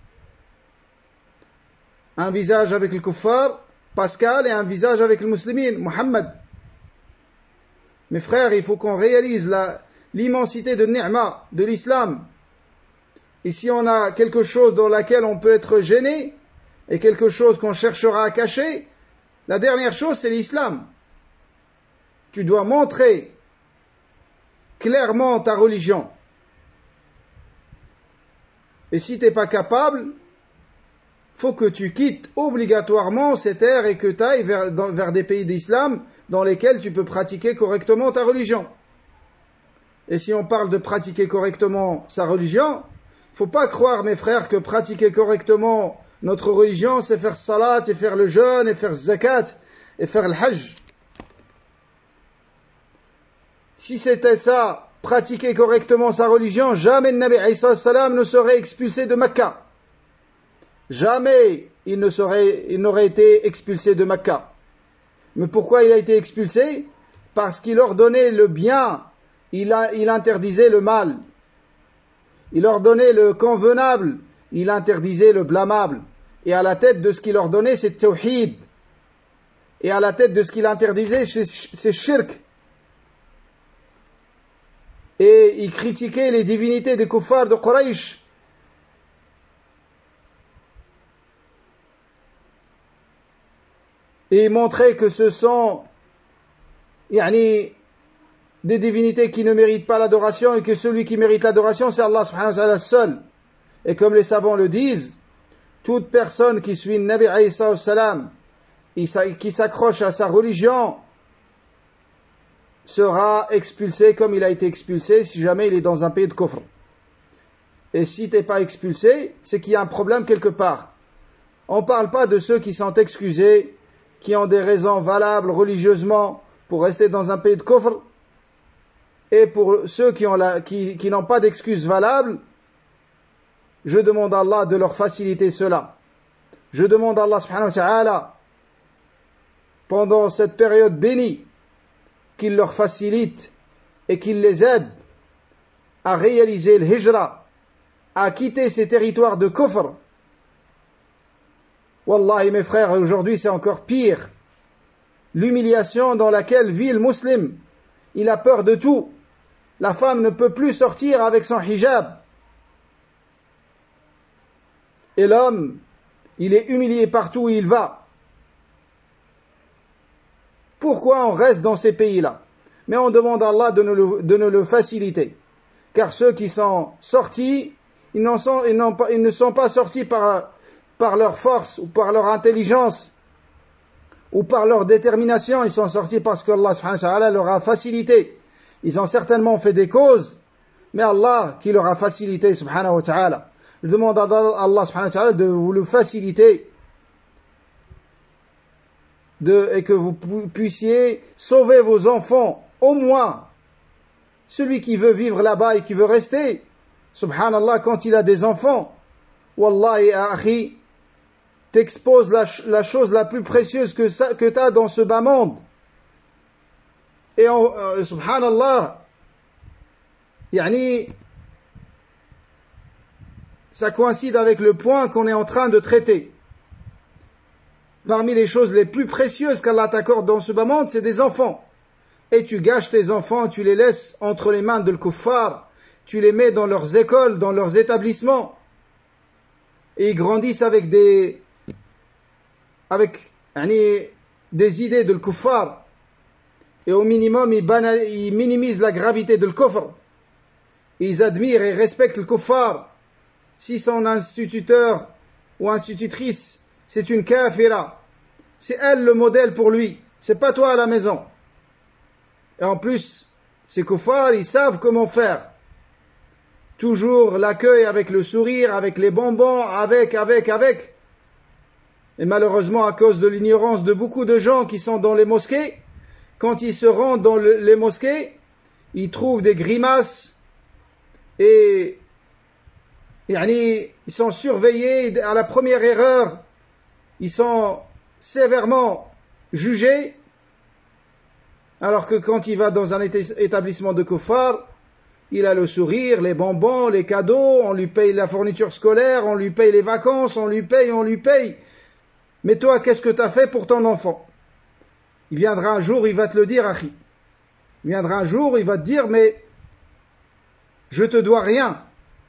Speaker 1: Un visage avec le kuffar, Pascal, et un visage avec le musulman, Muhammad. Mes frères, il faut qu'on réalise l'immensité de ni'ma, de l'islam. Et si on a quelque chose dans laquelle on peut être gêné, et quelque chose qu'on cherchera à cacher, la dernière chose, c'est l'islam. Tu dois montrer clairement ta religion. Et si tu n'es pas capable, faut que tu quittes obligatoirement cette terre et que tu ailles vers des pays d'islam dans lesquels tu peux pratiquer correctement ta religion. Et si on parle de pratiquer correctement sa religion, faut pas croire, mes frères, que pratiquer correctement notre religion, c'est faire salat, et faire le jeûne, et faire zakat, et faire le hajj. Si c'était ça, pratiquer correctement sa religion, jamais le Nabi Isa salam ne serait expulsé de Mecca. Jamais il n'aurait été expulsé de Mecca. Mais pourquoi il a été expulsé? Parce qu'il ordonnait le bien, il interdisait le mal. Il ordonnait le convenable, il interdisait le blâmable. Et à la tête de ce qu'il ordonnait, c'est tawhid. Et à la tête de ce qu'il interdisait, c'est shirk. Et il critiquait les divinités des kuffars de Quraysh. Et il montrait que ce sont des divinités qui ne méritent pas l'adoration, et que celui qui mérite l'adoration, c'est Allah subhanahu wa ta'ala seul. Et comme les savants le disent, toute personne qui suit le Nabi Isa salam, qui s'accroche à sa religion, sera expulsé comme il a été expulsé si jamais il est dans un pays de kufr. Et si t'es pas expulsé, c'est qu'il y a un problème quelque part. On parle pas de ceux qui sont excusés, qui ont des raisons valables religieusement pour rester dans un pays de kufr, et pour ceux qui n'ont pas d'excuses valables, je demande à Allah de leur faciliter cela. Je demande à Allah subhanahu wa ta'ala, pendant cette période bénie, qu'il leur facilite et qu'il les aide à réaliser le hijra, à quitter ces territoires de kufr. Wallahi, mes frères, aujourd'hui c'est encore pire. L'humiliation dans laquelle vit le musulman. Il a peur de tout. La femme ne peut plus sortir avec son hijab. Et l'homme, il est humilié partout où il va. Pourquoi on reste dans ces pays-là? Mais on demande à Allah de nous le faciliter. Car ceux qui sont sortis, ils ne sont pas sortis par leur force, ou par leur intelligence, ou par leur détermination. Ils sont sortis parce qu'Allah subhanahu wa ta'ala leur a facilité. Ils ont certainement fait des causes, mais Allah qui leur a facilité subhanahu wa ta'ala. Je demande à Allah subhanahu wa ta'ala de vous le faciliter, et que vous puissiez sauver vos enfants, au moins. Celui qui veut vivre là-bas et qui veut rester, subhanallah, quand il a des enfants, wallahi akhi, t'expose la chose la plus précieuse que tu as dans ce bas monde. Et subhanallah, ça coïncide avec le point qu'on est en train de traiter. Parmi les choses les plus précieuses qu'Allah t'accorde dans ce bas monde, c'est des enfants. Et tu gâches tes enfants, tu les laisses entre les mains de l'kuffar, tu les mets dans leurs écoles, dans leurs établissements, et ils grandissent avec des idées de l'kuffar, et au minimum ils minimisent la gravité de l'kufr. Ils admirent et respectent le kuffar, si son instituteur ou institutrice, c'est une kafira, c'est elle le modèle pour lui, c'est pas toi à la maison. Et en plus, ces kuffars, ils savent comment faire. Toujours l'accueil avec le sourire, avec les bonbons, avec. Et malheureusement, à cause de l'ignorance de beaucoup de gens qui sont dans les mosquées, quand ils se rendent dans les mosquées, ils trouvent des grimaces et ils sont surveillés. À la première erreur, ils sont sévèrement jugés. Alors que quand il va dans un établissement de kuffar, il a le sourire, les bonbons, les cadeaux, on lui paye la fourniture scolaire, on lui paye les vacances, on lui paye. Mais toi, qu'est-ce que tu as fait pour ton enfant? Il viendra un jour, il va te le dire, Akhi. Il viendra un jour, il va te dire, mais je te dois rien.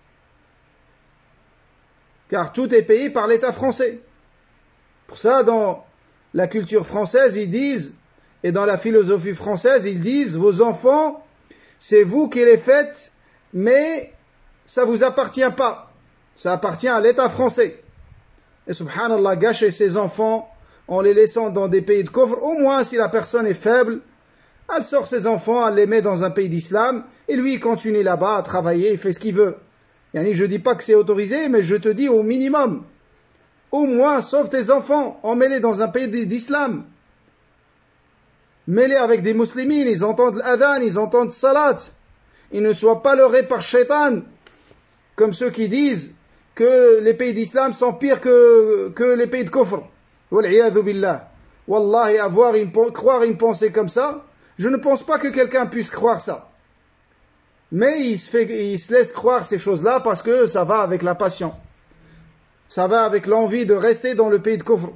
Speaker 1: Car tout est payé par l'État français. Pour ça, dans la culture française, ils disent, et dans la philosophie française, ils disent, vos enfants, c'est vous qui les faites, mais ça vous appartient pas. Ça appartient à l'État français. Et subhanallah, gâcher ses enfants en les laissant dans des pays de kufr, au moins si la personne est faible, elle sort ses enfants, elle les met dans un pays d'islam, et lui il continue là-bas à travailler, il fait ce qu'il veut. Yani, je dis pas que c'est autorisé, mais je te dis au minimum, au moins sauve tes enfants, emmets-les dans un pays d'islam. Mets-les avec des muslimines, ils entendent l'adhan, ils entendent salat. Ils ne soient pas leurrés par shaitan, comme ceux qui disent que les pays d'islam sont pires que les pays de kufr. Wal'iyadhu billah. Wallahi, croire une pensée comme ça, je ne pense pas que quelqu'un puisse croire ça. Mais il se laisse croire ces choses-là parce que ça va avec la passion. Ça va avec l'envie de rester dans le pays de kufr.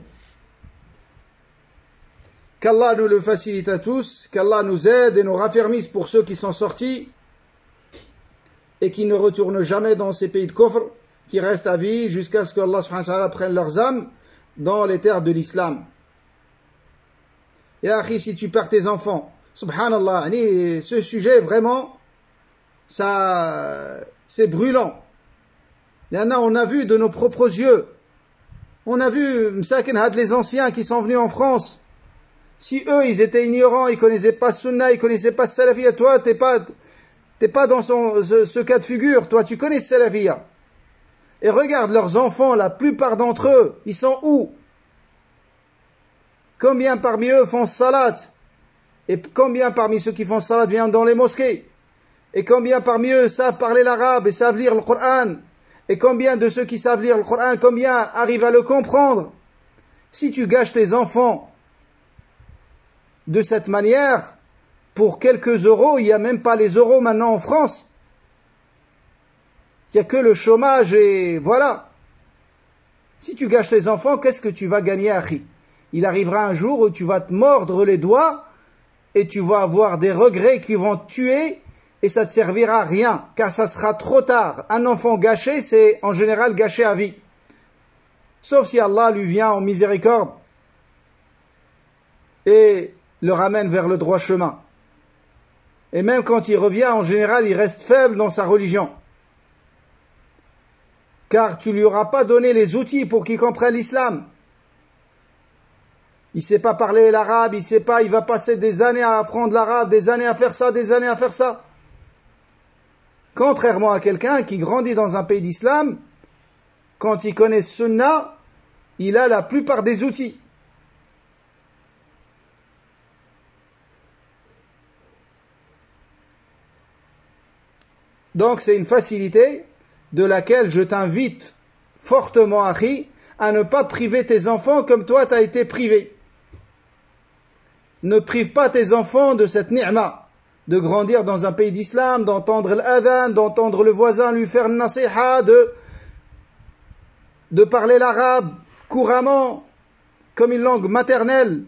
Speaker 1: Qu'Allah nous le facilite à tous, qu'Allah nous aide et nous raffermisse pour ceux qui sont sortis et qui ne retournent jamais dans ces pays de kufr, qui restent à vie jusqu'à ce que Allah subhanahu wa ta'ala prenne leurs âmes dans les terres de l'islam. Et akhi, si tu perds tes enfants, subhanallah, ce sujet vraiment, ça, c'est brûlant. On a vu de nos propres yeux, on a vu les anciens qui sont venus en France. Si eux, ils étaient ignorants, ils connaissaient pas Sunna, ils connaissaient pas Salafiyya, toi, t'es pas dans ce cas de figure, toi, tu connais Salafiyya. Et regarde leurs enfants, la plupart d'entre eux, ils sont où? Combien parmi eux font salat? Et combien parmi ceux qui font salat viennent dans les mosquées? Et combien parmi eux savent parler l'arabe et savent lire le Coran? Et combien de ceux qui savent lire le Coran, combien arrivent à le comprendre? Si tu gâches tes enfants de cette manière, pour quelques euros, il n'y a même pas les euros maintenant en France. Il n'y a que le chômage et voilà. Si tu gâches tes enfants, qu'est-ce que tu vas gagner, akhi? Il arrivera un jour où tu vas te mordre les doigts et tu vas avoir des regrets qui vont te tuer et ça ne te servira à rien, car ça sera trop tard. Un enfant gâché, c'est en général gâché à vie. Sauf si Allah lui vient en miséricorde et le ramène vers le droit chemin. Et même quand il revient, en général, il reste faible dans sa religion. Car tu lui auras pas donné les outils pour qu'il comprenne l'islam. Il sait pas parler l'arabe, il va passer des années à apprendre l'arabe, des années à faire ça. Contrairement à quelqu'un qui grandit dans un pays d'islam, quand il connaît Sunna, il a la plupart des outils. Donc c'est une facilité de laquelle je t'invite fortement, akhi, à ne pas priver tes enfants comme toi t'as été privé. Ne prive pas tes enfants de cette ni'ma, de grandir dans un pays d'islam, d'entendre l'adhan, d'entendre le voisin lui faire une nasiha, de parler l'arabe couramment, comme une langue maternelle.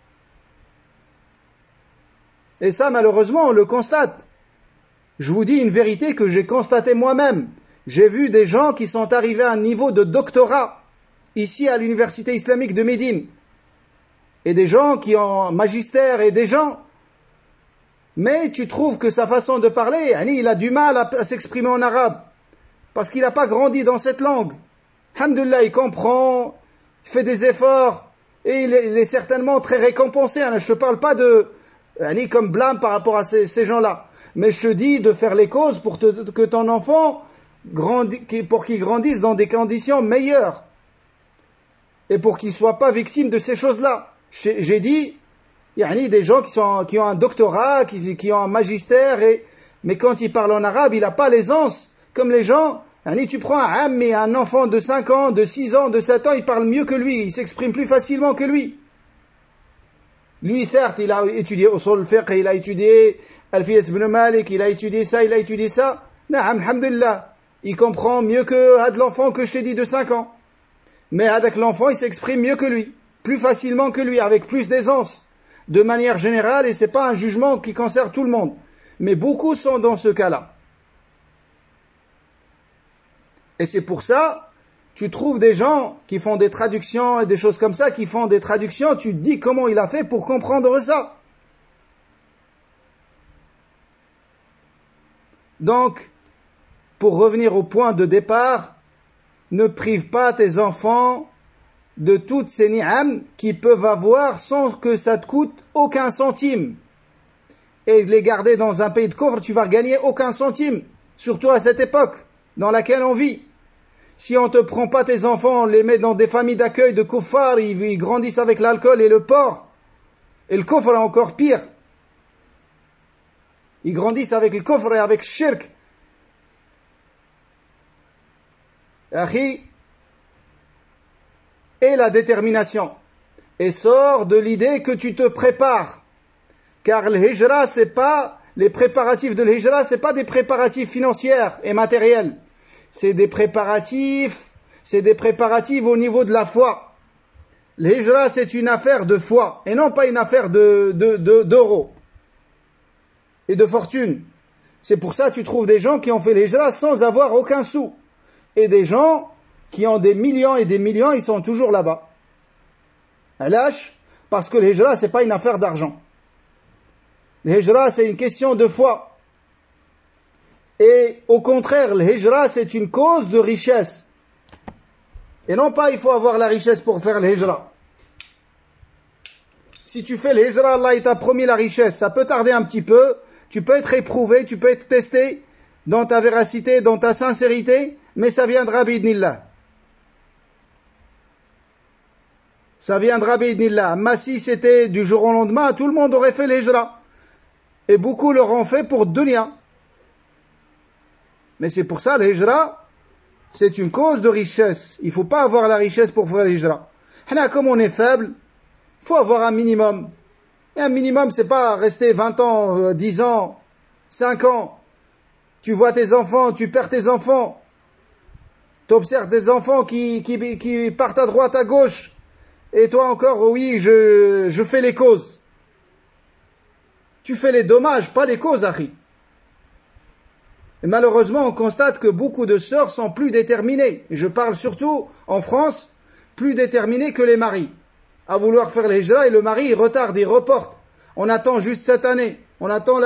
Speaker 1: Et ça, malheureusement, on le constate. Je vous dis une vérité que j'ai constatée moi-même. J'ai vu des gens qui sont arrivés à un niveau de doctorat ici à l'université islamique de Médine. Et des gens qui ont magistère et des gens. Mais tu trouves que sa façon de parler, il a du mal à s'exprimer en arabe. parce qu'il n'a pas grandi dans cette langue. Alhamdulillah, il comprend, il fait des efforts, et il est certainement très récompensé. Je ne te parle pas de comme blâme par rapport à ces gens-là, mais je te dis de faire les causes pour que ton enfant pour qu'il grandisse dans des conditions meilleures, et pour qu'il ne soit pas victime de ces choses-là. J'ai dit, des gens qui ont un doctorat, qui ont un magistère, mais quand ils parlent en arabe, il n'a pas l'aisance, comme les gens. Tu prends un enfant de 5 ans, de 6 ans, de 7 ans, il parle mieux que lui, il s'exprime plus facilement que lui. Lui, certes, il a étudié Usul al-Fiqh, il a étudié Alfiyat ibn Malik, il a étudié ça, Na'am, alhamdulillah. Il comprend mieux que l'enfant que je t'ai dit de 5 ans. Mais avec l'enfant, il s'exprime mieux que lui, plus facilement que lui, avec plus d'aisance. De manière générale, et c'est pas un jugement qui concerne tout le monde. Mais beaucoup sont dans ce cas-là. Et c'est pour ça, tu trouves des gens qui font des traductions et des choses comme ça, qui font des traductions, tu te dis comment il a fait pour comprendre ça. Donc, pour revenir au point de départ, ne prive pas tes enfants de toutes ces ni'am qu'ils peuvent avoir sans que ça te coûte aucun centime. Et les garder dans un pays de coffre, tu vas gagner aucun centime, surtout à cette époque dans laquelle on vit. Si on te prend pas tes enfants, on les met dans des familles d'accueil de kuffar, ils grandissent avec l'alcool et le porc. Et le kufr est encore pire. Ils grandissent avec le kufr et avec le shirk. Akhi, et la détermination. Et sors de l'idée que tu te prépares. Car le hijra, les préparatifs de l'hijra, c'est pas des préparatifs financiers et matériels. C'est des préparatifs au niveau de la foi. Le hijra, c'est une affaire de foi, et non pas une affaire d'euros et de fortune. C'est pour ça que tu trouves des gens qui ont fait le hijra sans avoir aucun sou. Et des gens qui ont des millions et des millions, ils sont toujours là-bas. Lâche, parce que le hijra, c'est pas une affaire d'argent. Le hijra, c'est une question de foi. Et au contraire, le hijra, c'est une cause de richesse. Et non pas, il faut avoir la richesse pour faire le hijra. Si tu fais le hijra, Allah il t'a promis la richesse. Ça peut tarder un petit peu. Tu peux être éprouvé, tu peux être testé dans ta véracité, dans ta sincérité, mais ça viendra bi'idnillah. Ça viendra bi'idnillah. Mais si c'était du jour au lendemain, tout le monde aurait fait le hijra. Et beaucoup l'auront fait pour dunya. Mais c'est pour ça, le hijra, c'est une cause de richesse. Il ne faut pas avoir la richesse pour faire le hijra. Comme on est faible, il faut avoir un minimum. Et un minimum, c'est pas rester 20 ans, 10 ans, 5 ans. Tu vois tes enfants, tu perds tes enfants. Tu observes des enfants qui partent à droite, à gauche. Et toi encore, oui, je fais les causes. Tu fais les dommages, pas les causes, Akhi. Et malheureusement, on constate que beaucoup de sœurs sont plus déterminées. Et je parle surtout en France, plus déterminées que les maris. À vouloir faire les hijra, et le mari, il retarde, il reporte. On attend juste cette année. On attend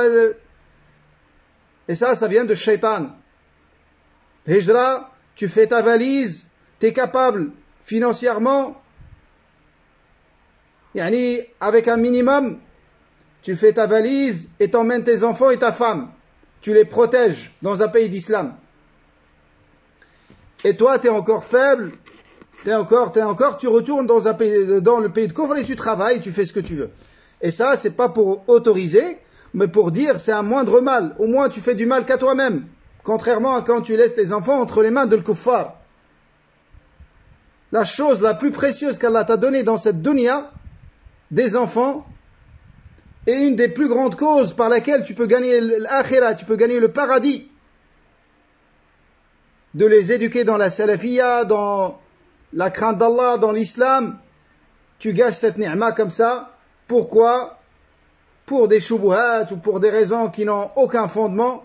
Speaker 1: Et ça vient de shaitan. Hijra, tu fais ta valise, t'es capable financièrement, avec un minimum, tu fais ta valise et t'emmènes tes enfants et ta femme. Tu les protèges dans un pays d'islam. Et toi, t'es encore faible, tu retournes dans le pays de coffre et tu travailles, tu fais ce que tu veux. Et ça, c'est pas pour autoriser, mais pour dire c'est un moindre mal. Au moins, tu fais du mal qu'à toi-même. Contrairement à quand tu laisses tes enfants entre les mains de l'kuffar. La chose la plus précieuse qu'Allah t'a donnée dans cette dunya, des enfants, est une des plus grandes causes par laquelle tu peux gagner l'akhira, tu peux gagner le paradis. De les éduquer dans la salafiyya, dans la crainte d'Allah, dans l'islam. Tu gâches cette ni'ma comme ça. Pourquoi? Pour des shubuhat ou pour des raisons qui n'ont aucun fondement.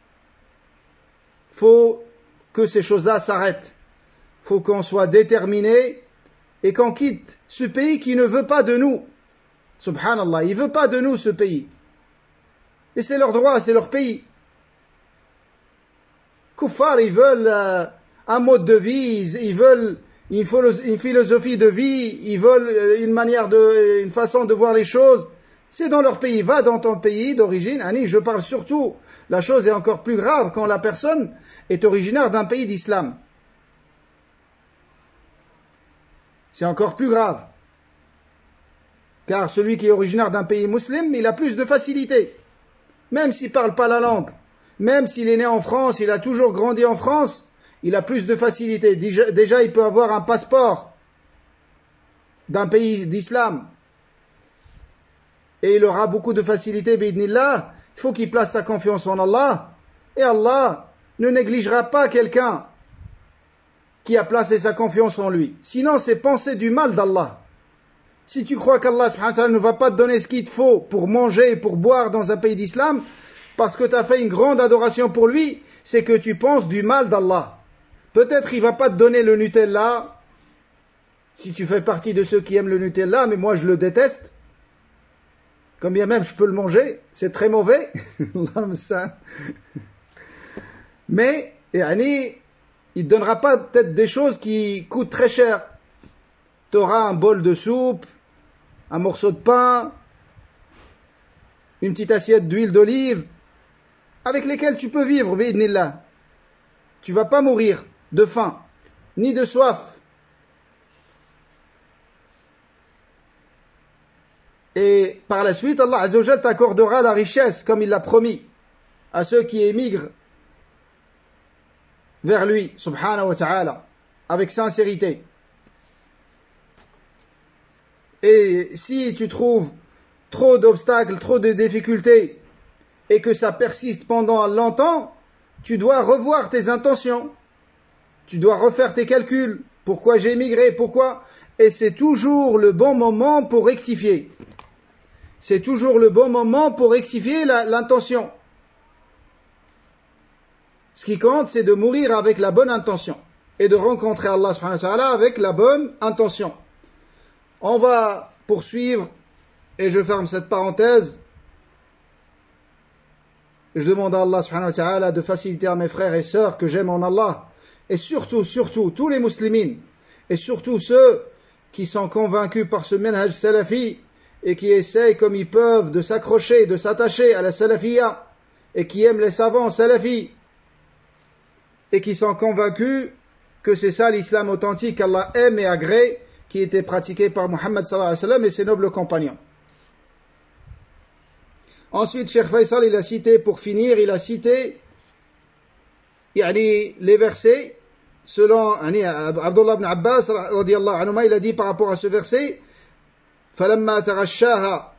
Speaker 1: Faut que ces choses-là s'arrêtent. Faut qu'on soit déterminé et qu'on quitte ce pays qui ne veut pas de nous. Subhanallah, il ne veut pas de nous ce pays. Et c'est leur droit, c'est leur pays. kuffar, ils veulent un mode de vie, ils veulent une philosophie de vie, ils veulent une façon de voir les choses. C'est dans leur pays. Va dans ton pays d'origine. Annie, je parle surtout, la chose est encore plus grave quand la personne est originaire d'un pays d'islam. C'est encore plus grave. Car celui qui est originaire d'un pays musulman, il a plus de facilité. Même s'il ne parle pas la langue, même s'il est né en France, il a toujours grandi en France, il a plus de facilité. Déjà, il peut avoir un passeport d'un pays d'islam. Et il aura beaucoup de facilité, bi'idnillah. Il faut qu'il place sa confiance en Allah. Et Allah ne négligera pas quelqu'un qui a placé sa confiance en lui. Sinon, c'est penser du mal d'Allah. Si tu crois qu'Allah subhanahu wa ta'ala ne va pas te donner ce qu'il te faut pour manger et pour boire dans un pays d'islam, parce que tu as fait une grande adoration pour lui, c'est que tu penses du mal d'Allah. Peut-être il va pas te donner le Nutella, si tu fais partie de ceux qui aiment le Nutella, mais moi je le déteste. Comme bien même je peux le manger, c'est très mauvais. Mais, il ne donnera pas peut-être des choses qui coûtent très cher. Tu auras un bol de soupe, un morceau de pain, une petite assiette d'huile d'olive, avec lesquelles tu peux vivre, bi'idnillah. Tu vas pas mourir de faim, ni de soif. Et par la suite, Allah Azza wa Jal t'accordera la richesse, comme il l'a promis, à ceux qui émigrent vers lui, subhanahu wa ta'ala, avec sincérité. Et si tu trouves trop d'obstacles, trop de difficultés, et que ça persiste pendant longtemps, tu dois revoir tes intentions. Tu dois refaire tes calculs. Pourquoi j'ai émigré? Pourquoi? Et c'est toujours le bon moment pour rectifier. C'est toujours le bon moment pour rectifier l'intention. Ce qui compte, c'est de mourir avec la bonne intention. Et de rencontrer Allah subhanahu wa ta'ala avec la bonne intention. On va poursuivre, et je ferme cette parenthèse. Je demande à Allah subhanahu wa ta'ala de faciliter à mes frères et sœurs que j'aime en Allah. Et surtout, tous les muslimines, et surtout ceux qui sont convaincus par ce manhaj salafi, et qui essayent comme ils peuvent de s'accrocher, de s'attacher à la salafiyya, et qui aiment les savants salafis, et qui sont convaincus que c'est ça l'islam authentique qu'Allah aime et agrée, qui était pratiqué par Muhammad sallallahu alayhi wa sallam et ses nobles compagnons. Ensuite, Cheikh Faisal, il a cité, pour finir, il a cité les versets selon Abdullah ibn Abbas radiyallahu anhuma, il a dit par rapport à ce verset فَلَمَّا تَغَشَّاهَا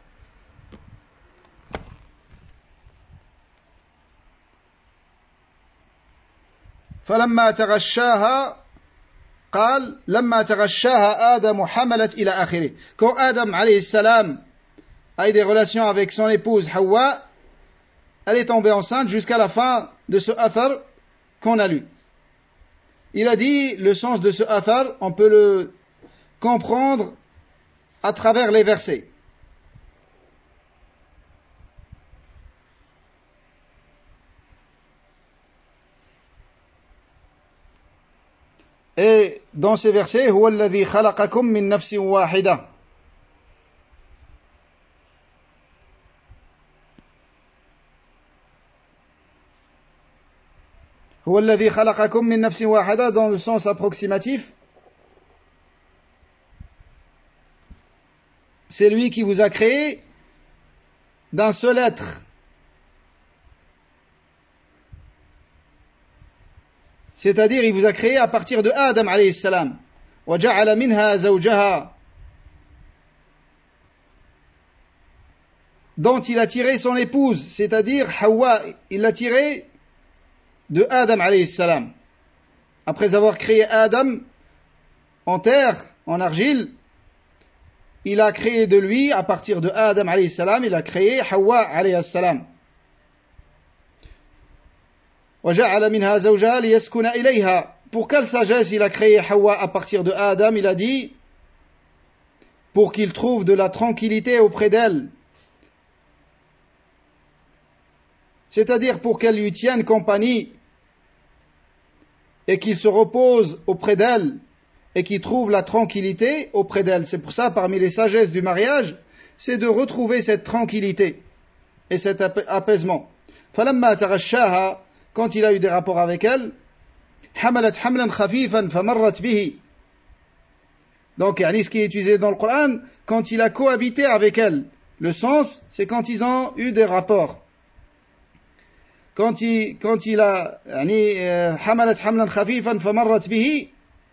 Speaker 1: قال لما تغشاها آدم حملت إلى آخره. Quand Adam alayhi salam a eu des relations avec son épouse Hawa, elle est tombée enceinte jusqu'à la fin de ce athar qu'on a lu. Il a dit, le sens de ce athar, on peut le comprendre à travers les versets. Et dans ces versets, هو الذي خلقكم من نفس واحدة. هو الذي خلقكم من نفس واحدة dans le sens approximatif. C'est lui qui vous a créé d'un seul être. C'est-à-dire, il vous a créé à partir de Adam alayhi salam. وَجَعَلَ مِنْهَا زَوْجَهَا, dont il a tiré son épouse, c'est-à-dire Hawa, il l'a tiré de Adam alayhi salam. Après avoir créé Adam en terre, en argile, il a créé de lui, à partir de Adam alayhi salam, il a créé Hawa alayhi salam. وَجَعَلَ مِنْهَا زَوْجَهَا لِيَسْكُنَ إِلَيْهَا. Pour quelle sagesse il a créé Hawa à partir de Adam? Il a dit, pour qu'il trouve de la tranquillité auprès d'elle. C'est-à-dire pour qu'elle lui tienne compagnie et qu'il se repose auprès d'elle et qu'il trouve la tranquillité auprès d'elle. C'est pour ça, parmi les sagesses du mariage, c'est de retrouver cette tranquillité et cet apaisement. فَلَمَّا تَغَشَّاهَا, quand il a eu des rapports avec elle, حَمَلَتْ حَمْلًا خَفِيفًا فَمَرَّتْ بِهِ. Donc, ce qui est utilisé dans le Coran, quand il a cohabité avec elle. Le sens, c'est quand ils ont eu des rapports. Quand il a حَمَلَتْ حَمْلًا خَفِيفًا فَمَرَّتْ بِهِ,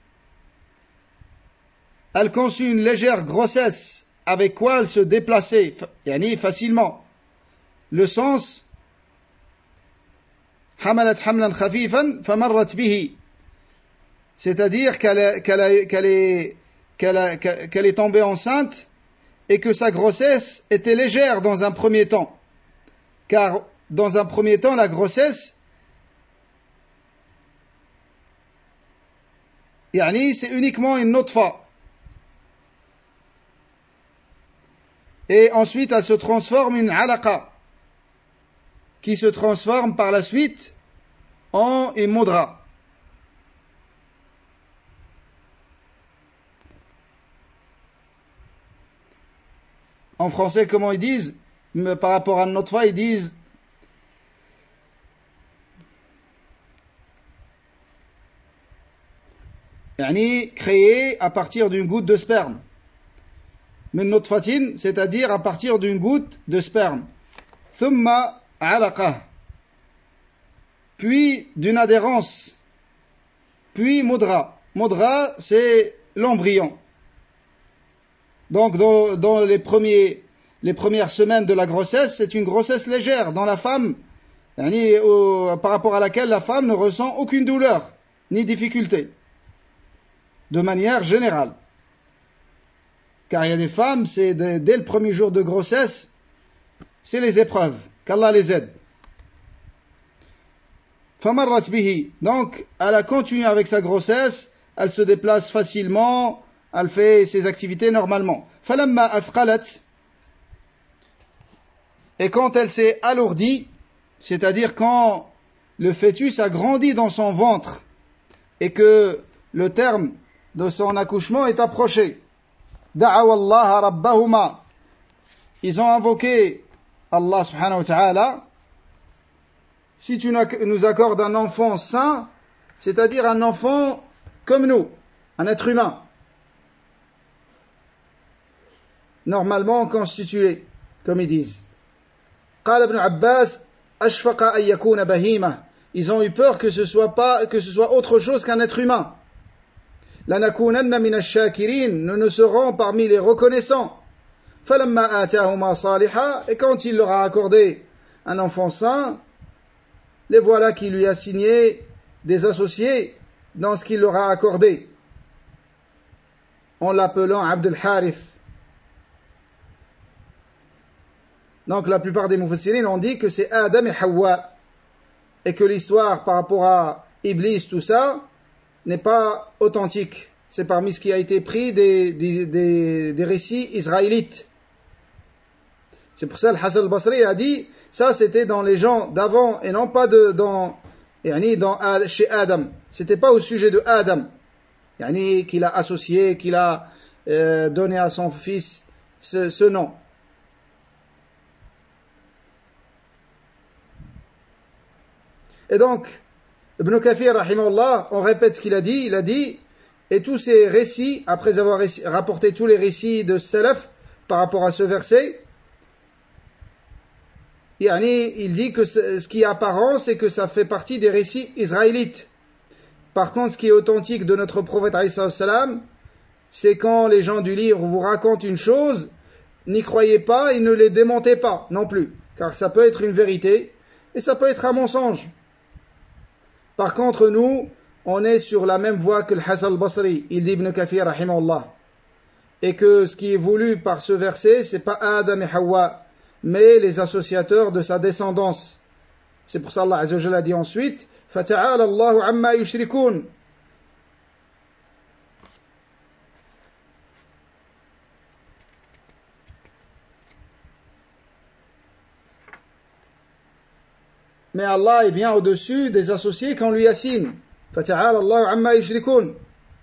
Speaker 1: elle conçut une légère grossesse avec quoi elle se déplaçait facilement. Le sens, حَمَلَتْ حَمْلًا خَفِيفًا فَمَرَّتْ بِهِ, c'est-à-dire qu'elle est tombée enceinte et que sa grossesse était légère dans un premier temps. Car dans un premier temps, la grossesse, c'est uniquement une nutfa. Et ensuite, elle se transforme en alaqa, qui se transforme par la suite en une mudra. En français, comment ils disent, par rapport à notre foi, ils disent créé à partir d'une goutte de sperme. Min nutfatin, c'est-à-dire à partir d'une goutte de sperme. Thumma alaqa, puis d'une adhérence, puis mudra. Mudra, c'est l'embryon. Donc, dans les premières semaines de la grossesse, c'est une grossesse légère dans la femme, par rapport à laquelle la femme ne ressent aucune douleur, ni difficulté. De manière générale. Car il y a des femmes, c'est dès le premier jour de grossesse, c'est les épreuves. Qu'Allah les aide. فَمَرَّتْ بِهِ. Donc, elle a continué avec sa grossesse, elle se déplace facilement, elle fait ses activités normalement. فَلَمَّا أَثْقَلَتْ. Et quand elle s'est alourdie, c'est-à-dire quand le fœtus a grandi dans son ventre et que le terme de son accouchement est approché, دَعَوَا اللَّهَ رَبَّهُمَا. Ils ont invoqué Allah subhanahu wa ta'ala. Si tu nous accordes un enfant sain, c'est-à-dire un enfant comme nous, un être humain, normalement constitué, comme ils disent. قال ابن عباس أشفق أن يكون بهيمة. Ils ont eu peur que ce soit autre chose qu'un être humain. لنكونن من الشاكرين. Nous ne serons parmi les reconnaissants. فلما آتاهما صالحا. Et quand il leur a accordé un enfant saint, les voilà qui lui a signé des associés dans ce qu'il leur a accordé, en l'appelant Abdul Harith. Donc la plupart des mufassirin ont dit que c'est Adam et Hawa, et que l'histoire par rapport à Iblis, tout ça, n'est pas authentique. C'est parmi ce qui a été pris des récits israélites. C'est pour ça que Hassan al-Basri a dit, ça c'était dans les gens d'avant et non pas chez Adam. C'était pas au sujet de Adam, qu'il a associé, qu'il a donné à son fils ce nom. Et donc, Ibn Kathir, rahimahullah, on répète ce qu'il a dit, et tous ces récits, après avoir rapporté tous les récits de Salaf par rapport à ce verset, il dit que ce qui est apparent, c'est que ça fait partie des récits israélites. Par contre, ce qui est authentique de notre prophète, c'est quand les gens du livre vous racontent une chose, n'y croyez pas et ne les démentez pas non plus, car ça peut être une vérité et ça peut être un mensonge. Par contre, nous, on est sur la même voie que le Hassan al-Basri, il dit Ibn Kathir, rahimahullah. Et que ce qui est voulu par ce verset, c'est pas Adam et Hawa, mais les associateurs de sa descendance. C'est pour ça Allah Azza wa Jalla a dit ensuite, فَتَعَالَ اللَّهُ عَمَّا يُشْرِكُونَ. Mais Allah est bien au-dessus des associés qu'on lui assigne. فَتَعَالَى اللَّهُ عَمَّا يُشْرِكُونَ.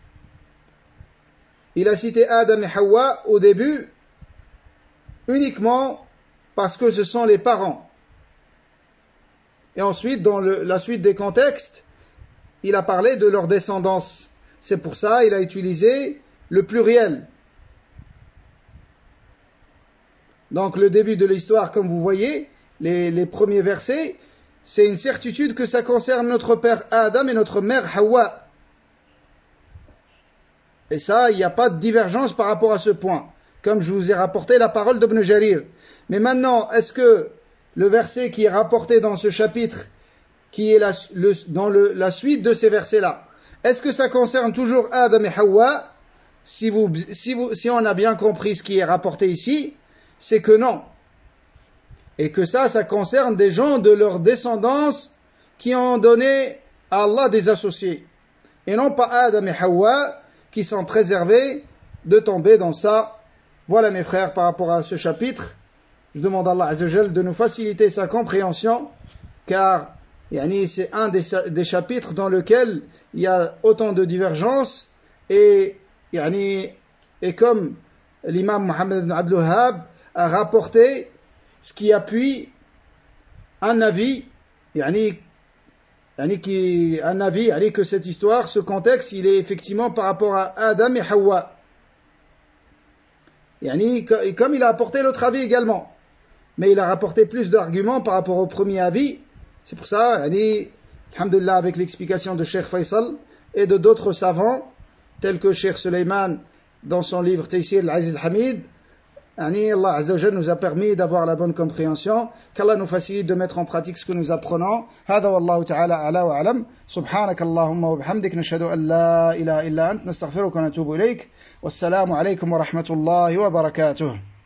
Speaker 1: Il a cité Adam et Hawa au début uniquement parce que ce sont les parents. Et ensuite, dans la suite des contextes, il a parlé de leur descendance. C'est pour ça qu'il a utilisé le pluriel. Donc le début de l'histoire, comme vous voyez, les premiers versets, c'est une certitude que ça concerne notre père Adam et notre mère Hawa. Et ça, il n'y a pas de divergence par rapport à ce point, comme je vous ai rapporté la parole d'Ibn Jarir. Mais maintenant, est-ce que le verset qui est rapporté dans ce chapitre, qui est dans la suite de ces versets-là, est-ce que ça concerne toujours Adam et Hawa? Si on a bien compris ce qui est rapporté ici, c'est que non. Et que ça concerne des gens de leur descendance qui ont donné à Allah des associés. Et non pas Adam et Hawa qui sont préservés de tomber dans ça. Voilà mes frères par rapport à ce chapitre. Je demande à Allah Azza wa Jal de nous faciliter sa compréhension, car c'est un des chapitres dans lequel il y a autant de divergences et comme l'imam Muhammad ibn Abdul Wahhab a rapporté ce qui appuie un avis, que cette histoire, ce contexte, il est effectivement par rapport à Adam et Hawa. Comme il a apporté l'autre avis également. Mais il a rapporté plus d'arguments par rapport au premier avis. C'est pour ça, alhamdulillah, avec l'explication de Cheikh Faisal et de d'autres savants, tels que Cheikh Suleiman dans son livre Taysir al-Aziz al-Hamid, Allah Azza wa Jal nous a permis d'avoir la bonne compréhension, qu'Allah nous facilite de mettre en pratique ce que nous apprenons. هذا والله تعالى أعلى وأعلم. سبحانك اللهم وبحمدك نشهد أن لا إله إلا أنت نستغفرك ونتوب إليك والسلام عليكم ورحمة الله وبركاته.